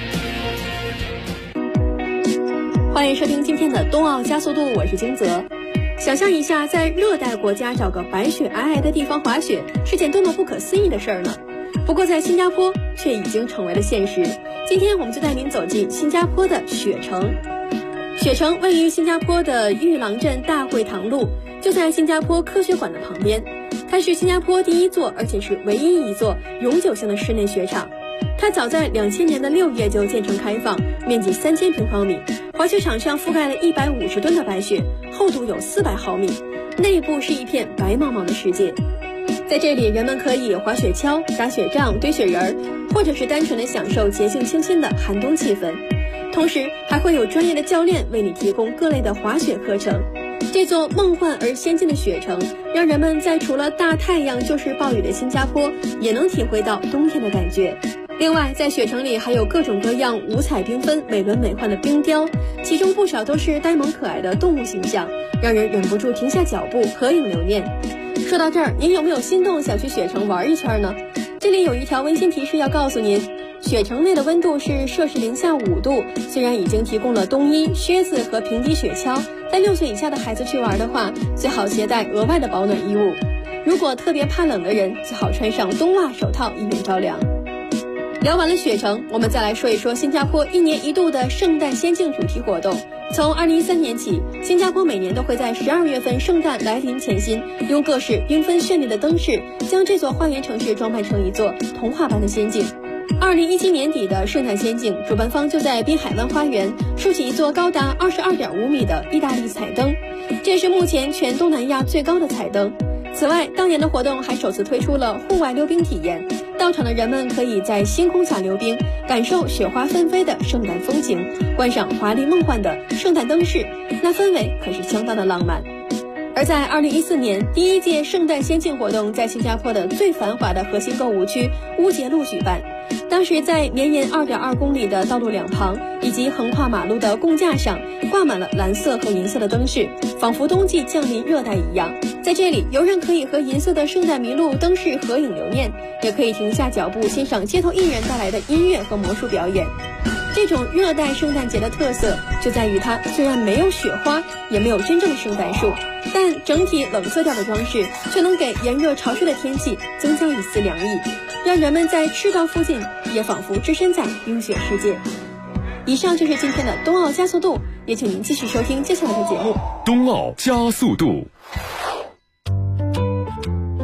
欢迎收听今天的冬奥加速度，我是金泽。想象一下，在热带国家找个白雪皑皑的地方滑雪，是件多么不可思议的事儿呢？不过在新加坡却已经成为了现实。今天我们就带您走进新加坡的雪城。雪城位于新加坡的玉郎镇大会堂路，就在新加坡科学馆的旁边。它是新加坡第一座，而且是唯一一座永久性的室内雪场。它早在2000年的6月就建成开放，面积3000平方米，滑雪场上覆盖了150吨的白雪，厚度有400毫米，内部是一片白茫茫的世界。在这里，人们可以滑雪橇、打雪仗、堆雪人，或者是单纯的享受洁净清新的寒冬气氛。同时还会有专业的教练为你提供各类的滑雪课程。这座梦幻而先进的雪城，让人们在除了大太阳就是暴雨的新加坡，也能体会到冬天的感觉。另外，在雪城里还有各种各样五彩缤纷、美轮美奂的冰雕，其中不少都是呆萌可爱的动物形象，让人忍不住停下脚步合影留念。说到这儿，您有没有心动想去雪城玩一圈呢？这里有一条温馨提示要告诉您，雪城内的温度是摄氏零下5度，虽然已经提供了冬衣、靴子和平底雪橇，但6岁以下的孩子去玩的话，最好携带额外的保暖衣物。如果特别怕冷的人，最好穿上冬袜手套，以免着凉。聊完了雪城，我们再来说一说新加坡1年1度的圣诞仙境主题活动。从2013年起，新加坡每年都会在12月份圣诞来临前夕，用各式缤纷绚丽的灯饰，将这座花园城市装扮成一座童话般的仙境。2017年底的圣诞仙境，主办方就在滨海湾花园竖起一座高达22.5米的意大利彩灯，这是目前全东南亚最高的彩灯。此外，当年的活动还首次推出了户外溜冰体验，到场的人们可以在星空下溜冰，感受雪花纷飞的圣诞风情，观赏华丽梦幻的圣诞灯饰，那氛围可是相当的浪漫。而在2014年，第一届圣诞仙境活动在新加坡的最繁华的核心购物区乌节路举办。当时在绵延2.2公里的道路两旁以及横跨马路的供架上，挂满了蓝色和银色的灯饰，仿佛冬季降临热带一样。在这里，游人可以和银色的圣诞麋鹿灯饰合影留念，也可以停下脚步欣赏街头艺人带来的音乐和魔术表演。这种热带圣诞节的特色就在于它虽然没有雪花，也没有真正的圣诞树，但整体冷色调的装饰却能给炎热潮湿的天气增加一丝凉意，让人们在赤道附近也仿佛置身在冰雪世界。以上就是今天的冬奥加速度，也请您继续收听接下来的节目。 冬奥加速度。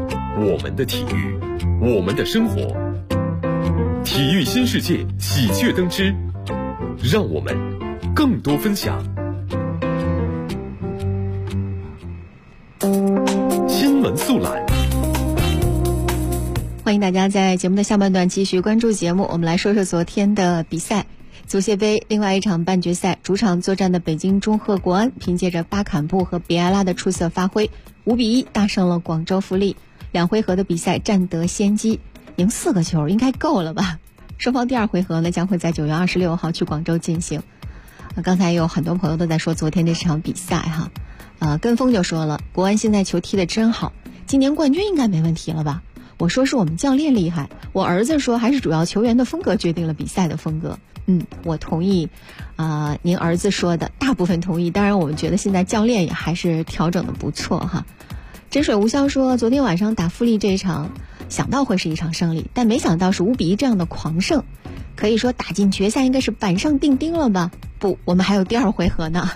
我们的体育，我们的生活。体育新世界喜鹊登枝，让我们更多分享。新闻速览， 欢迎大家在节目的下半段继续关注节目。我们来说说昨天的比赛，足协杯另外一场半决赛，主场作战的北京中赫国安凭借着巴坎布和比埃拉的出色发挥，5-1大胜了广州富力。2回合的比赛占得先机，赢4个球应该够了吧？双方第2回合呢将会在9月26号去广州进行。刚才有很多朋友都在说昨天这场比赛哈，跟风就说了，国安现在球踢得真好，今年冠军应该没问题了吧？我说是我们教练厉害，我儿子说还是主要球员的风格决定了比赛的风格。我同意您儿子说的，大部分同意。当然我们觉得现在教练也还是调整的不错哈。真水无效说，昨天晚上打富力这一场想到会是一场胜利，但没想到是5-1这样的狂胜，可以说打进决赛应该是板上钉钉了吧？不，我们还有第2回合呢。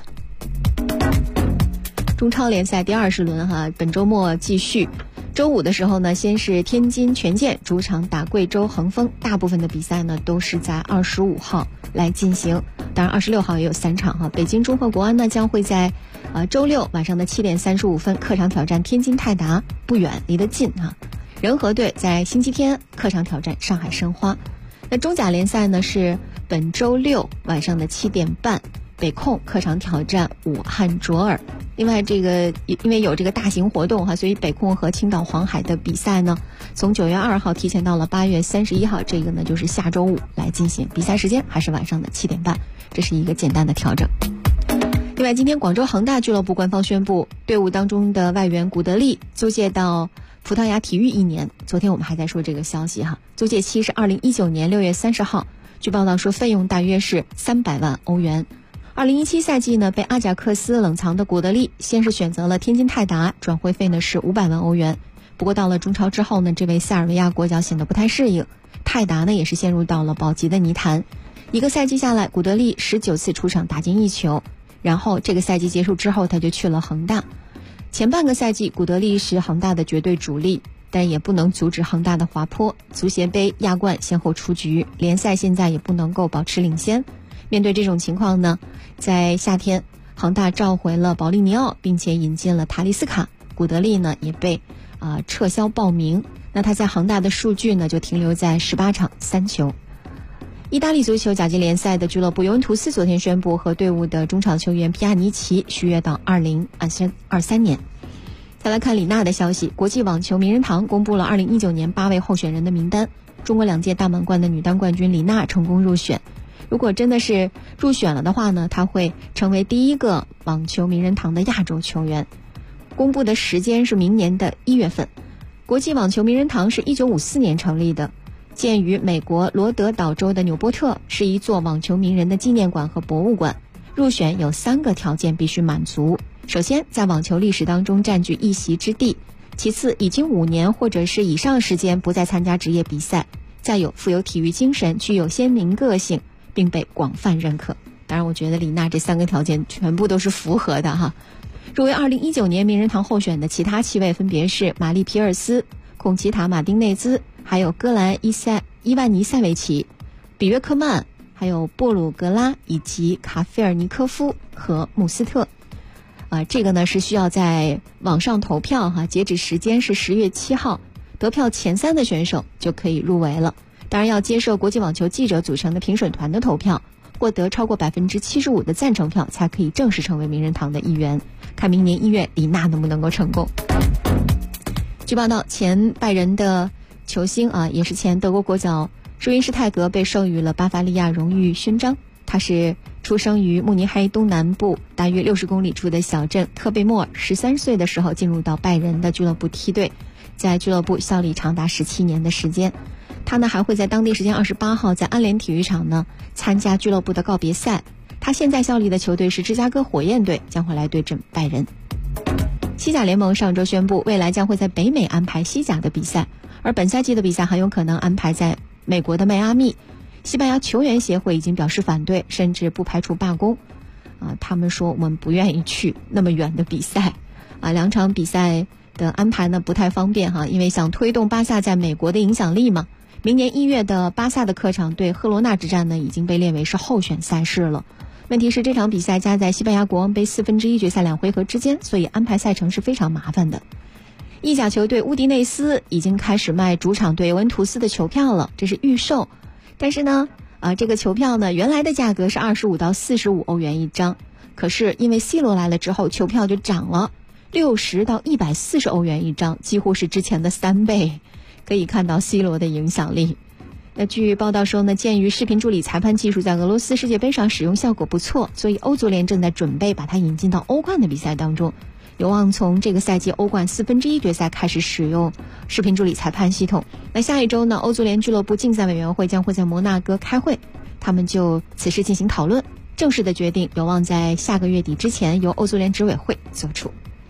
中超联赛第20轮哈，本周末继续。周五的时候呢，先是天津权健主场打贵州恒丰，大部分的比赛呢都是在25号来进行，当然26号也有3场哈。北京中赫国安呢将会在周六晚上的7点35分客场挑战天津泰达，不远，离得近哈。仁和队在星期天客场挑战上海申花。那中甲联赛呢是本周六晚上的7点半，北控客场挑战武汉卓尔。另外这个因为有这个大型活动哈，所以北控和青岛黄海的比赛呢从9月2号提前到了8月31号，这个呢就是下周五来进行，比赛时间还是晚上的7点半，这是一个简单的调整。另外今天广州恒大俱乐部官方宣布，队伍当中的外援古德利租借到葡萄牙体育1年，昨天我们还在说这个消息哈，租借期是2019年6月30号，据报道说费用大约是300万欧元。2017赛季呢，被阿贾克斯冷藏的古德利先是选择了天津泰达，转会费呢是500万欧元。不过到了中超之后呢，这位塞尔维亚国脚显得不太适应，泰达呢也是陷入到了保级的泥潭。一个赛季下来，古德利19次出场打进1球，然后这个赛季结束之后他就去了恒大。前半个赛季古德利是恒大的绝对主力，但也不能阻止恒大的滑坡，足协杯、亚冠先后出局，联赛现在也不能够保持领先。面对这种情况呢，在夏天恒大召回了保利尼奥，并且引进了塔利斯卡，古德利呢也被撤销报名。那他在恒大的数据呢就停留在18场3球。意大利足球甲级联赛的俱乐部尤文图斯昨天宣布和队伍的中场球员皮亚尼奇续约到2023年。再来看李娜的消息，国际网球名人堂公布了2019年8位候选人的名单，中国2届大满贯的女单冠军李娜成功入选。如果真的是入选了的话呢，她会成为第一个网球名人堂的亚洲球员。公布的时间是明年的1月份。国际网球名人堂是1954年成立的，建于美国罗德岛州的纽波特，是一座网球名人的纪念馆和博物馆。入选有3个条件必须满足：首先，在网球历史当中占据一席之地；其次，已经5年或者是以上时间不再参加职业比赛；再有，富有体育精神，具有鲜明个性，并被广泛认可。当然我觉得李娜这3个条件全部都是符合的哈。入围2019年名人堂候选的其他7位分别是玛丽皮尔斯、孔奇塔马丁内兹，还有戈兰伊万尼塞维奇、比约克曼，还有布鲁格拉，以及卡菲尔尼科夫和穆斯特。这个呢是需要在网上投票哈，截止时间是10月7号，得票前3的选手就可以入围了。当然要接受国际网球记者组成的评审团的投票，获得超过75%的赞成票才可以正式成为名人堂的一员。看明年1月李娜能不能够成功。据报道，前拜仁的球星也是前德国国脚舒因施泰格被授予了巴伐利亚荣誉勋章。他是出生于慕尼黑东南部大约60公里处的小镇特贝莫尔，13岁的时候进入到拜仁的俱乐部梯队，在俱乐部效力长达17年的时间。他呢还会在当地时间28号在安联体育场呢参加俱乐部的告别赛。他现在效力的球队是芝加哥火焰队，将会来对阵拜仁。西甲联盟上周宣布，未来将会在北美安排西甲的比赛，而本赛季的比赛很有可能安排在美国的迈阿密。西班牙球员协会已经表示反对，甚至不排除罢工。他们说我们不愿意去那么远的比赛。2场比赛的安排呢不太方便哈，因为想推动巴萨在美国的影响力嘛。明年1月的巴萨的客场对赫罗纳之战呢已经被列为是候选赛事了。问题是这场比赛夹在西班牙国王杯1/4决赛2回合之间，所以安排赛程是非常麻烦的。意甲球队乌迪内斯已经开始卖主场对尤文图斯的球票了，这是预售。但是呢这个球票呢原来的价格是25到45欧元一张，可是因为 C 罗来了之后，球票就涨了60到140欧元一张，几乎是之前的3倍。可以看到 C 罗的影响力。那据报道说呢，鉴于视频助理裁判技术在俄罗斯世界杯上使用效果不错，所以欧足联正在准备把它引进到欧冠的比赛当中，有望从这个赛季欧冠1/4决赛开始使用视频助理裁判系统。那下一周呢，欧足联俱乐部竞赛委员会将会在摩纳哥开会，他们就此事进行讨论，正式的决定有望在下个月底之前由欧足联执委会做出。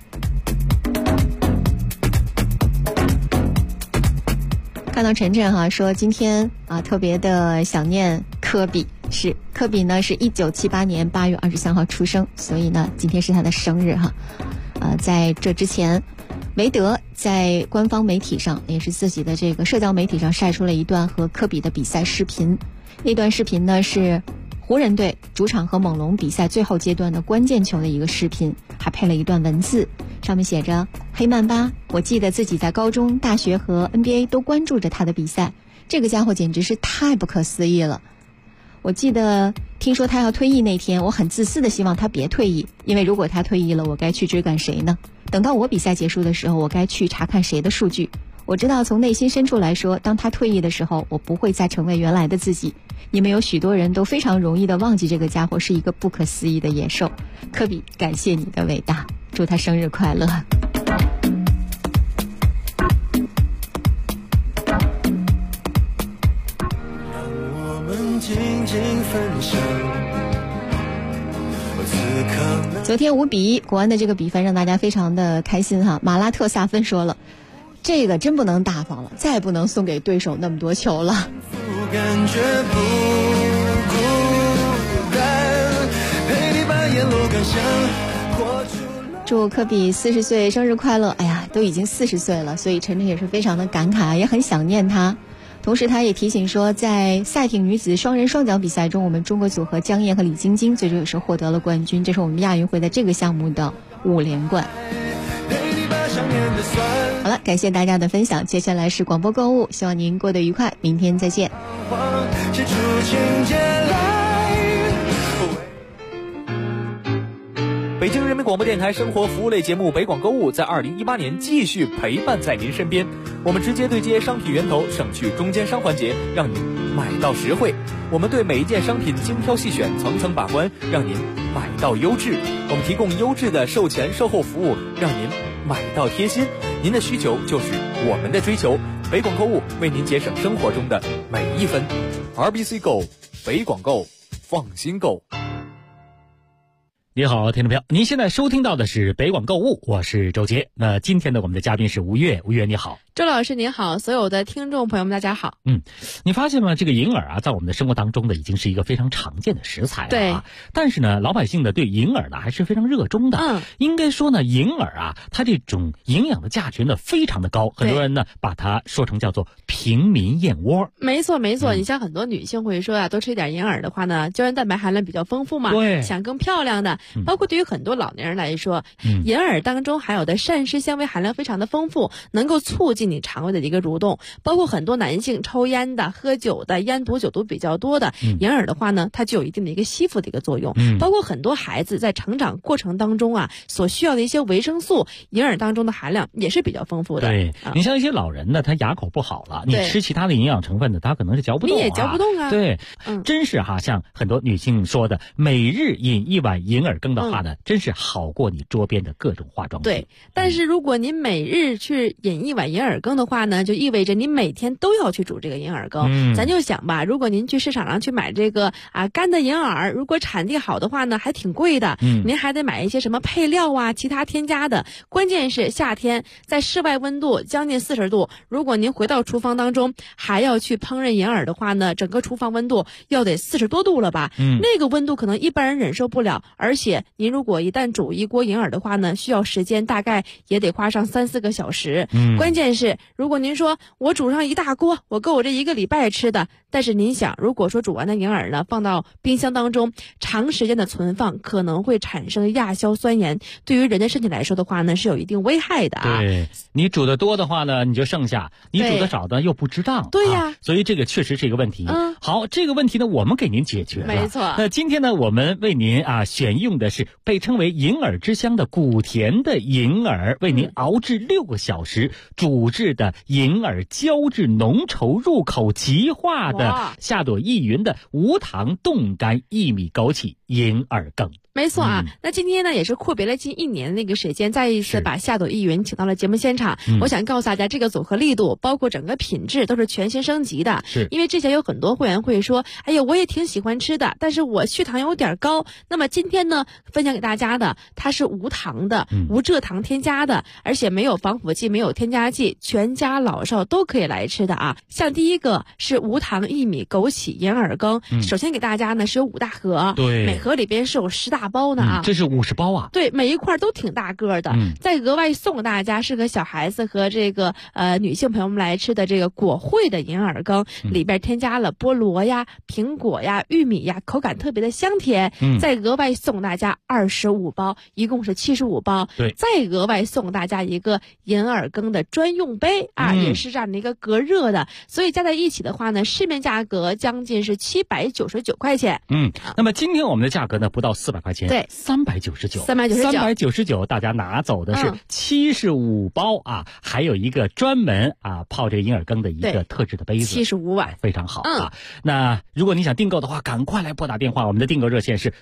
看到晨晨说今天特别的想念科比，是科比呢是1978年8月23号出生，所以呢今天是他的生日在这之前，梅德在官方媒体上也是自己的这个社交媒体上晒出了一段和科比的比赛视频。那段视频呢是湖人队主场和猛龙比赛最后阶段的关键球的一个视频，还配了一段文字，上面写着：黑曼巴，我记得自己在高中、大学和 NBA 都关注着他的比赛，这个家伙简直是太不可思议了。我记得听说他要退役那天，我很自私的希望他别退役，因为如果他退役了，我该去追赶谁呢？等到我比赛结束的时候，我该去查看谁的数据。我知道从内心深处来说，当他退役的时候，我不会再成为原来的自己。你们有许多人都非常容易的忘记这个家伙是一个不可思议的野兽。科比，感谢你的伟大，祝他生日快乐。 让我们静静分享。 昨天5比1，国安的这个比分让大家非常的开心哈。马拉特萨芬说了，这个真不能大方了，再也不能送给对手那么多球了。 感觉不孤单，陪你把沿路感想活出来。 祝科比40岁生日快乐！哎呀，都已经40岁了，所以晨晨也是非常的感慨，也很想念他。同时他也提醒说，在赛艇女子双人双桨比赛中，我们中国组合江燕和李晶晶最终也是获得了冠军，这是我们亚运会在这个项目的5连冠。好了，感谢大家的分享，接下来是广播购物，希望您过得愉快，明天再见。 北京人民广播电台生活服务类节目北广购物在2018年继续陪伴在您身边，我们直接对接商品源头，省去中间商环节，让您买到实惠。我们对每一件商品精挑细选，层层把关，让您买到优质。我们提供优质的售前售后服务，让您买到贴心。您的需求就是我们的追求，北广购物为您节省生活中的每一分。RBC Go， 北广购，放心购。 你好，听众朋友，您现在收听到的是北广购物，我是周杰。那今天的我们的嘉宾是吴越，吴越你好。 周老师您好，所有的听众朋友们大家好。 你发现吗？这个银耳在我们的生活当中呢，已经是一个非常常见的食材了。 对。 但是呢，老百姓呢对银耳呢还是非常热衷的。应该说呢，银耳它这种营养的价值呢非常的高，很多人呢把它说成叫做平民燕窝。 没错没错，你像很多女性会说多吃一点银耳的话呢，胶原蛋白含量比较丰富嘛， 对， 想更漂亮的。包括对于很多老年人来说，银耳当中含有的膳食纤维含量非常的丰富，能够促进你肠胃的一个蠕动。包括很多男性抽烟的、喝酒的、烟毒酒毒比较多的，银耳的话呢，它就有一定的一个吸附的一个作用。包括很多孩子在成长过程当中所需要的一些维生素，银耳当中的含量也是比较丰富的。 对，你像一些老人呢，他牙口不好了，你吃其他的营养成分的，他可能是嚼不动， 你也嚼不动啊。 对，真是像很多女性说的，每日饮一碗银耳羹的话呢，真是好过你桌边的各种化妆品。 对，但是如果您每日去饮一碗银耳羹的话呢，就意味着您每天都要去煮这个银耳羹。咱就想吧，如果您去市场上去买这个干的银耳，如果产地好的话呢，还挺贵的。您还得买一些什么配料其他添加的。关键是夏天在室外温度将近40度，如果您回到厨房当中还要去烹饪银耳的话呢，整个厨房温度要得40多度了吧？那个温度可能一般人忍受不了，而且且您如果一旦煮一锅银耳的话呢，需要时间大概也得花上3-4个小时。关键是如果您说我煮上一大锅，我够我这1个礼拜吃的，但是您想，如果说煮完的银耳呢放到冰箱当中，长时间的存放可能会产生亚硝酸盐，对于人的身体来说的话呢是有一定危害的啊。 对，你煮的多的话呢你就剩下，你煮的少的又不值当。 对呀， 所以这个确实是一个问题。好，这个问题呢我们给您解决了。 没错。 那今天呢我们为您选用的是被称为银耳之乡的古田的银耳，为您熬制6个小时煮制的银耳胶质浓稠入口即化的夏朵意云的无糖冻干薏米枸杞银耳羹。 没错啊，那今天呢也是阔别了近1年的那个时间，再一次把夏朵意云请到了节目现场。我想告诉大家，这个组合力度包括整个品质都是全新升级的。 是因为之前有很多会员会说，哎呀我也挺喜欢吃的，但是我血糖有点高。那么今天呢分享给大家的，它是无糖的，无蔗糖添加的，而且没有防腐剂，没有添加剂，全家老少都可以来吃的啊。像第一个是无糖薏米枸杞银耳羹，首先给大家呢是有5大盒， 对， 每盒里边是有10大包呢啊， 这是50包啊。 对，每一块都挺大个的。再额外送给大家适合小孩子和这个女性朋友们来吃的这个果汇的银耳羹，里边添加了菠萝呀、苹果呀、玉米呀，口感特别的香甜。再额外送大家25包，一共是75包。 对， 再额外送大家一个银耳羹的专用杯啊，也是这样的一个隔热的，所以加在一起的话呢，市面价格将近是799块钱。 那么今天我们的价格呢不到400块钱， 对 ，399，大家拿走的是75包啊，还有一个专门泡这个银耳羹的一个特制的杯子 ，75碗， 非常好啊。那如果你想订购的话，赶快来拨打电话，我们的订购热线是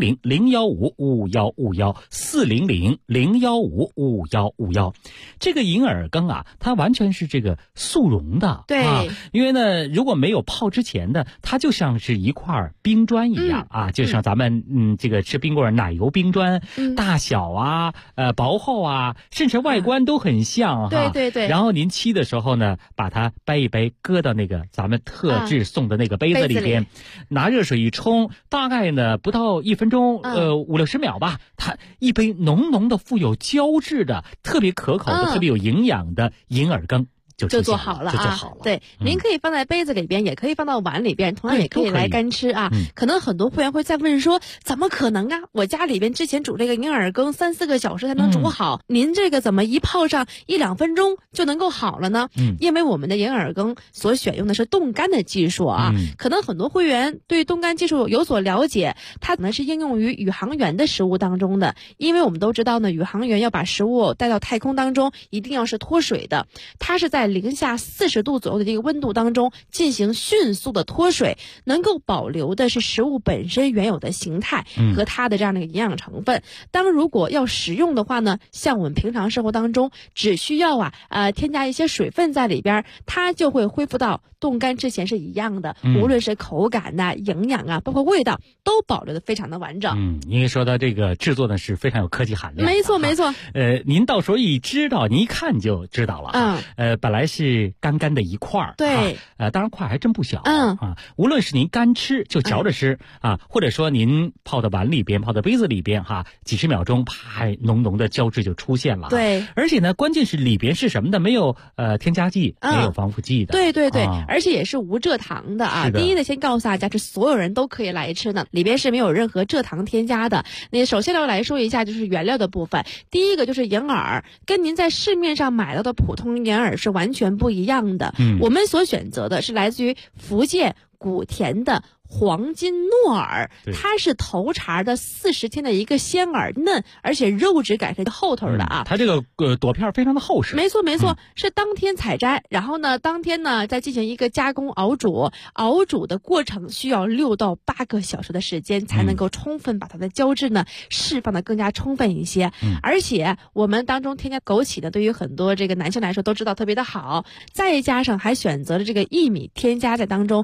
400-015-5151，400-015-5151。这个银耳羹啊，它完全是这个速溶的， 对因为呢，如果没有泡之前的，它就像是一块冰砖一样啊，就像咱们这个吃冰棍奶油冰砖，大小啊、薄厚啊，甚至外观都很像哈。 对。 然后您沏的时候呢，把它掰一掰，搁到那个咱们特制送的那个杯子里边，拿热水一冲，大概呢不到1分钟，50-60秒吧，它一杯浓浓的、富有胶质的、特别可口的、特别有营养的银耳羹。就做好了啊！对，您可以放在杯子里边，也可以放到碗里边，同样也可以来干吃啊。可能很多会员会再问说，怎么可能啊？我家里边之前煮这个银耳羹3-4个小时才能煮好，您这个怎么一泡上1-2分钟就能够好了呢？因为我们的银耳羹所选用的是冻干的技术啊。可能很多会员对冻干技术有所了解，它可能是应用于宇航员的食物当中的，因为我们都知道呢，宇航员要把食物带到太空当中，一定要是脱水的，它是在零下40度左右的这个温度当中进行迅速的脱水，能够保留的是食物本身原有的形态和它的这样的一个营养成分。当如果要食用的话呢，像我们平常生活当中只需要添加一些水分在里边，它就会恢复到冻干之前是一样的，无论是口感呐、营养啊，包括味道都保留的非常的完整。 因为说到这个制作呢是非常有科技含量。 没错。 您到时候一知道，您一看就知道了。本来是干干的一块儿， 对， 当然块还真不小。无论是您干吃就嚼着吃或者说您泡到碗里边、泡到杯子里边几十秒钟，啪，浓浓的胶质就出现了。 对， 而且呢，关键是里边是什么的？没有添加剂，没有防腐剂的。 对，而且也是无蔗糖的啊。第一呢，先告诉大家，这所有人都可以来吃呢，里边是没有任何蔗糖添加的。那首先要来说一下就是原料的部分，第一个就是银耳，跟您在市面上买到的普通银耳是完全不一样的。我们所选择的是来自于福建古田的黄金糯耳，它是头茬的40天的一个鲜耳嫩，而且肉质感是厚头的啊。 它这个朵片非常的厚实。 没错，是当天采摘，然后呢，当天呢再进行一个加工熬煮，熬煮的过程需要6到8个小时的时间，才能够充分把它的胶质呢释放的更加充分一些。而且我们当中添加枸杞呢，对于很多这个男性来说都知道特别的好，再加上还选择了这个薏米添加在当中，特别是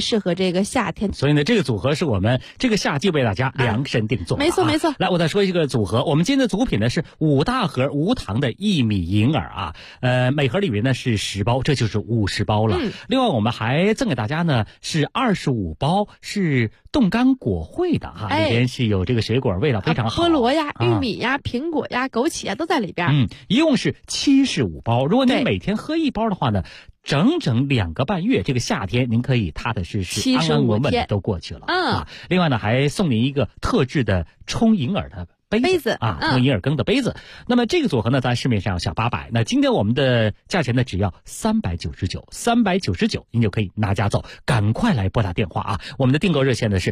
适合这个夏天。 所以呢，这个组合是我们这个夏季为大家量身定做。 没错没错。 来，我再说一个组合，我们今天的组品呢是5大盒无糖的薏米银耳啊，每盒里面呢是10包，这就是50包了。另外我们还赠给大家呢是25包是冻干果惠的哈，里边是有这个水果，味道非常好， 菠萝呀、玉米呀、苹果呀、枸杞呀都在里边。 一共是75包。如果您每天喝1包的话呢，整整2个半月，这个夏天您可以踏踏实实、安安稳稳的都过去了。另外呢，还送您一个特制的冲银耳的杯子啊，冲银耳羹的杯子。那么这个组合呢，在市面上小800，那今天我们的价钱呢只要399，您就可以拿家走。赶快来拨打电话啊！我们的订购热线呢是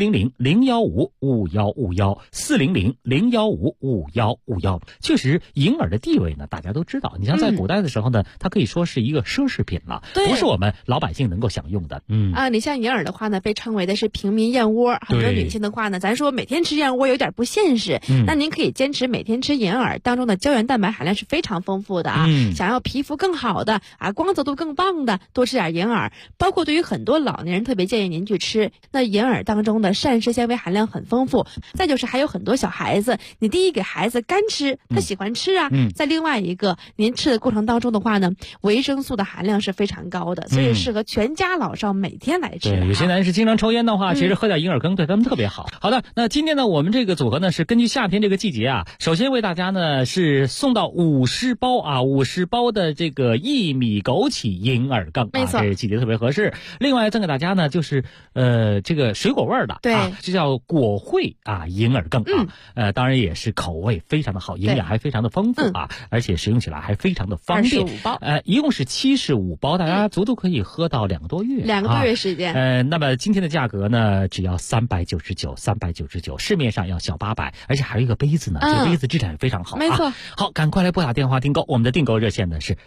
400-015-5151，400-015-5151。确实，银耳的地位呢，大家都知道。你像在古代的时候呢，它可以说是一个奢侈品了，不是我们老百姓能够享用的。 你像银耳的话呢，被称为的是平民燕窝。很多女性的话呢，咱说每天吃燕窝有点不现实。那您可以坚持每天吃银耳，当中的胶原蛋白含量是非常丰富的啊。想要皮肤更好的啊，光泽度更棒的，多吃点银耳。包括对于很多老年人，特别建议您去吃。那银耳当中的膳食纤维含量很丰富。再就是还有很多小孩子，你第一给孩子干吃，他喜欢吃啊。在另外一个，您吃的过程当中的话呢，维生素的含量是非常高的，所以适合全家老少每天来吃。 有些男士经常抽烟的话，其实喝点银耳羹对他们特别好。好的，那今天呢，我们这个组合呢是根据夏天这个季节啊，首先为大家呢是送到50包啊，50包的这个薏米枸杞银耳羹，没错，这个季节特别合适。另外赠给大家呢就是这个水果味的，对，这叫果惠啊银耳羹啊，当然也是口味非常的好，营养还非常的丰富啊，而且食用起来还非常的方便。 25包， 一共是75包，大家足足可以喝到2个多月 ，2个多月时间。 那么今天的价格呢，只要399，市面上要小800，而且还有一个杯子呢，这个杯子质量也非常好， 没错。 好，赶快来拨打电话订购，我们的订购热线呢是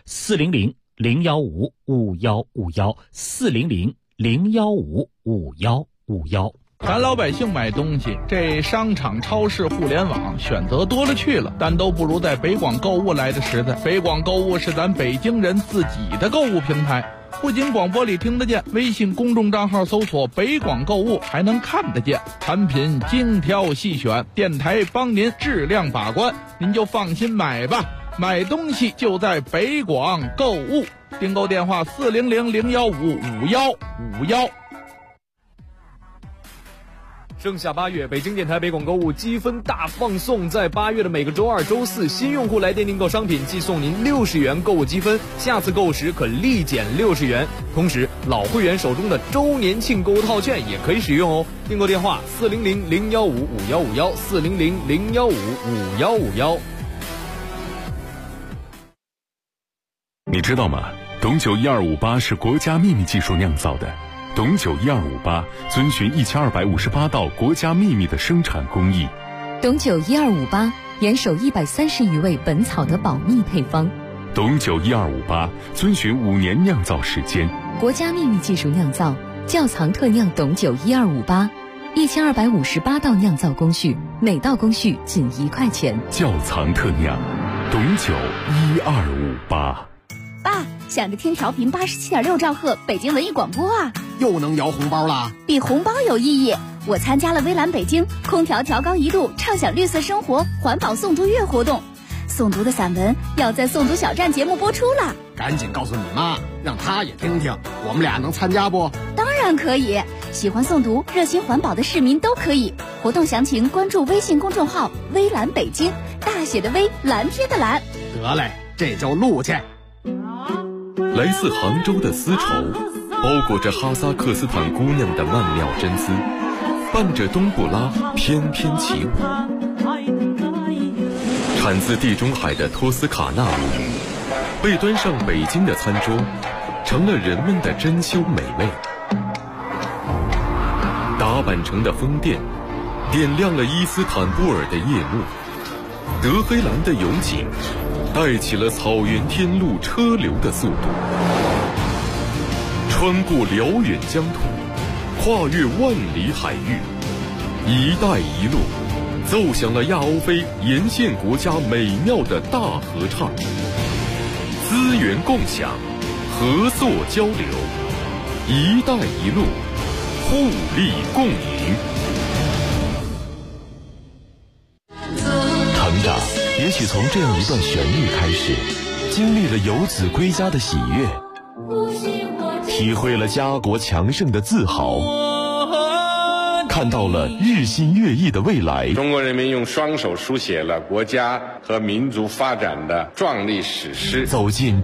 400-015-5151，400-015-5151。 咱老百姓买东西，这商场、超市、互联网选择多了去了，但都不如在北广购物来的实在。北广购物是咱北京人自己的购物平台，不仅广播里听得见，微信公众账号搜索北广购物还能看得见，产品精挑细选，电台帮您质量把关，您就放心买吧。买东西就在北广购物，订购电话400-015-5151。 盛夏8月，北京电台北广购物积分大放送，在8月的每个周2、周4，新用户来电订购商品即送您60元购物积分，下次购物时可立减60元。同时，老会员手中的周年庆购物套券也可以使用哦。订购电话400-015-5151，400-015-5151。 你知道吗？董酒1258是国家秘密技术酿造的。董酒1258遵循1258道国家秘密的生产工艺。 董酒1258严守130余位本草的保密配方。 董酒1258遵循5年酿造时间。 国家秘密技术酿造，窖藏特酿董酒1258，1258道酿造工序，每道工序仅1块钱。 窖藏特酿，董酒1258。 爸，想着听调频87.6兆赫北京文艺广播啊！ 又能摇红包啦？ 比红包有意义。我参加了微蓝北京空调调高1度，畅享绿色生活环保诵读月活动。诵读的散文要在诵读小站节目播出了， 赶紧告诉你妈，让她也听听。我们俩能参加不？ 当然可以，喜欢诵读、热心环保的市民都可以。活动详情关注微信公众号“微蓝北京”，大写的微，蓝天的蓝。 得嘞，这就录去。 来自杭州的丝绸，包裹着哈萨克斯坦姑娘的曼妙真姿，伴着冬不拉翩翩起舞。产自地中海的托斯卡纳舞女，被端上北京的餐桌，成了人们的珍馐美味。打扮成的风电，点亮了伊斯坦布尔的夜幕。德黑兰的油井，带起了草原天路车流的速度。穿过辽远疆土，跨越万里海域，一带一路奏响了亚欧非沿线国家美妙的大合唱。资源共享，合作交流，一带一路互利共赢。 成长也许从这样一段旋律开始，经历了游子归家的喜悦，体会了家国强盛的自豪，看到了日新月异的未来。 中国人民用双手书写了国家和民族发展的壮丽史诗， 走进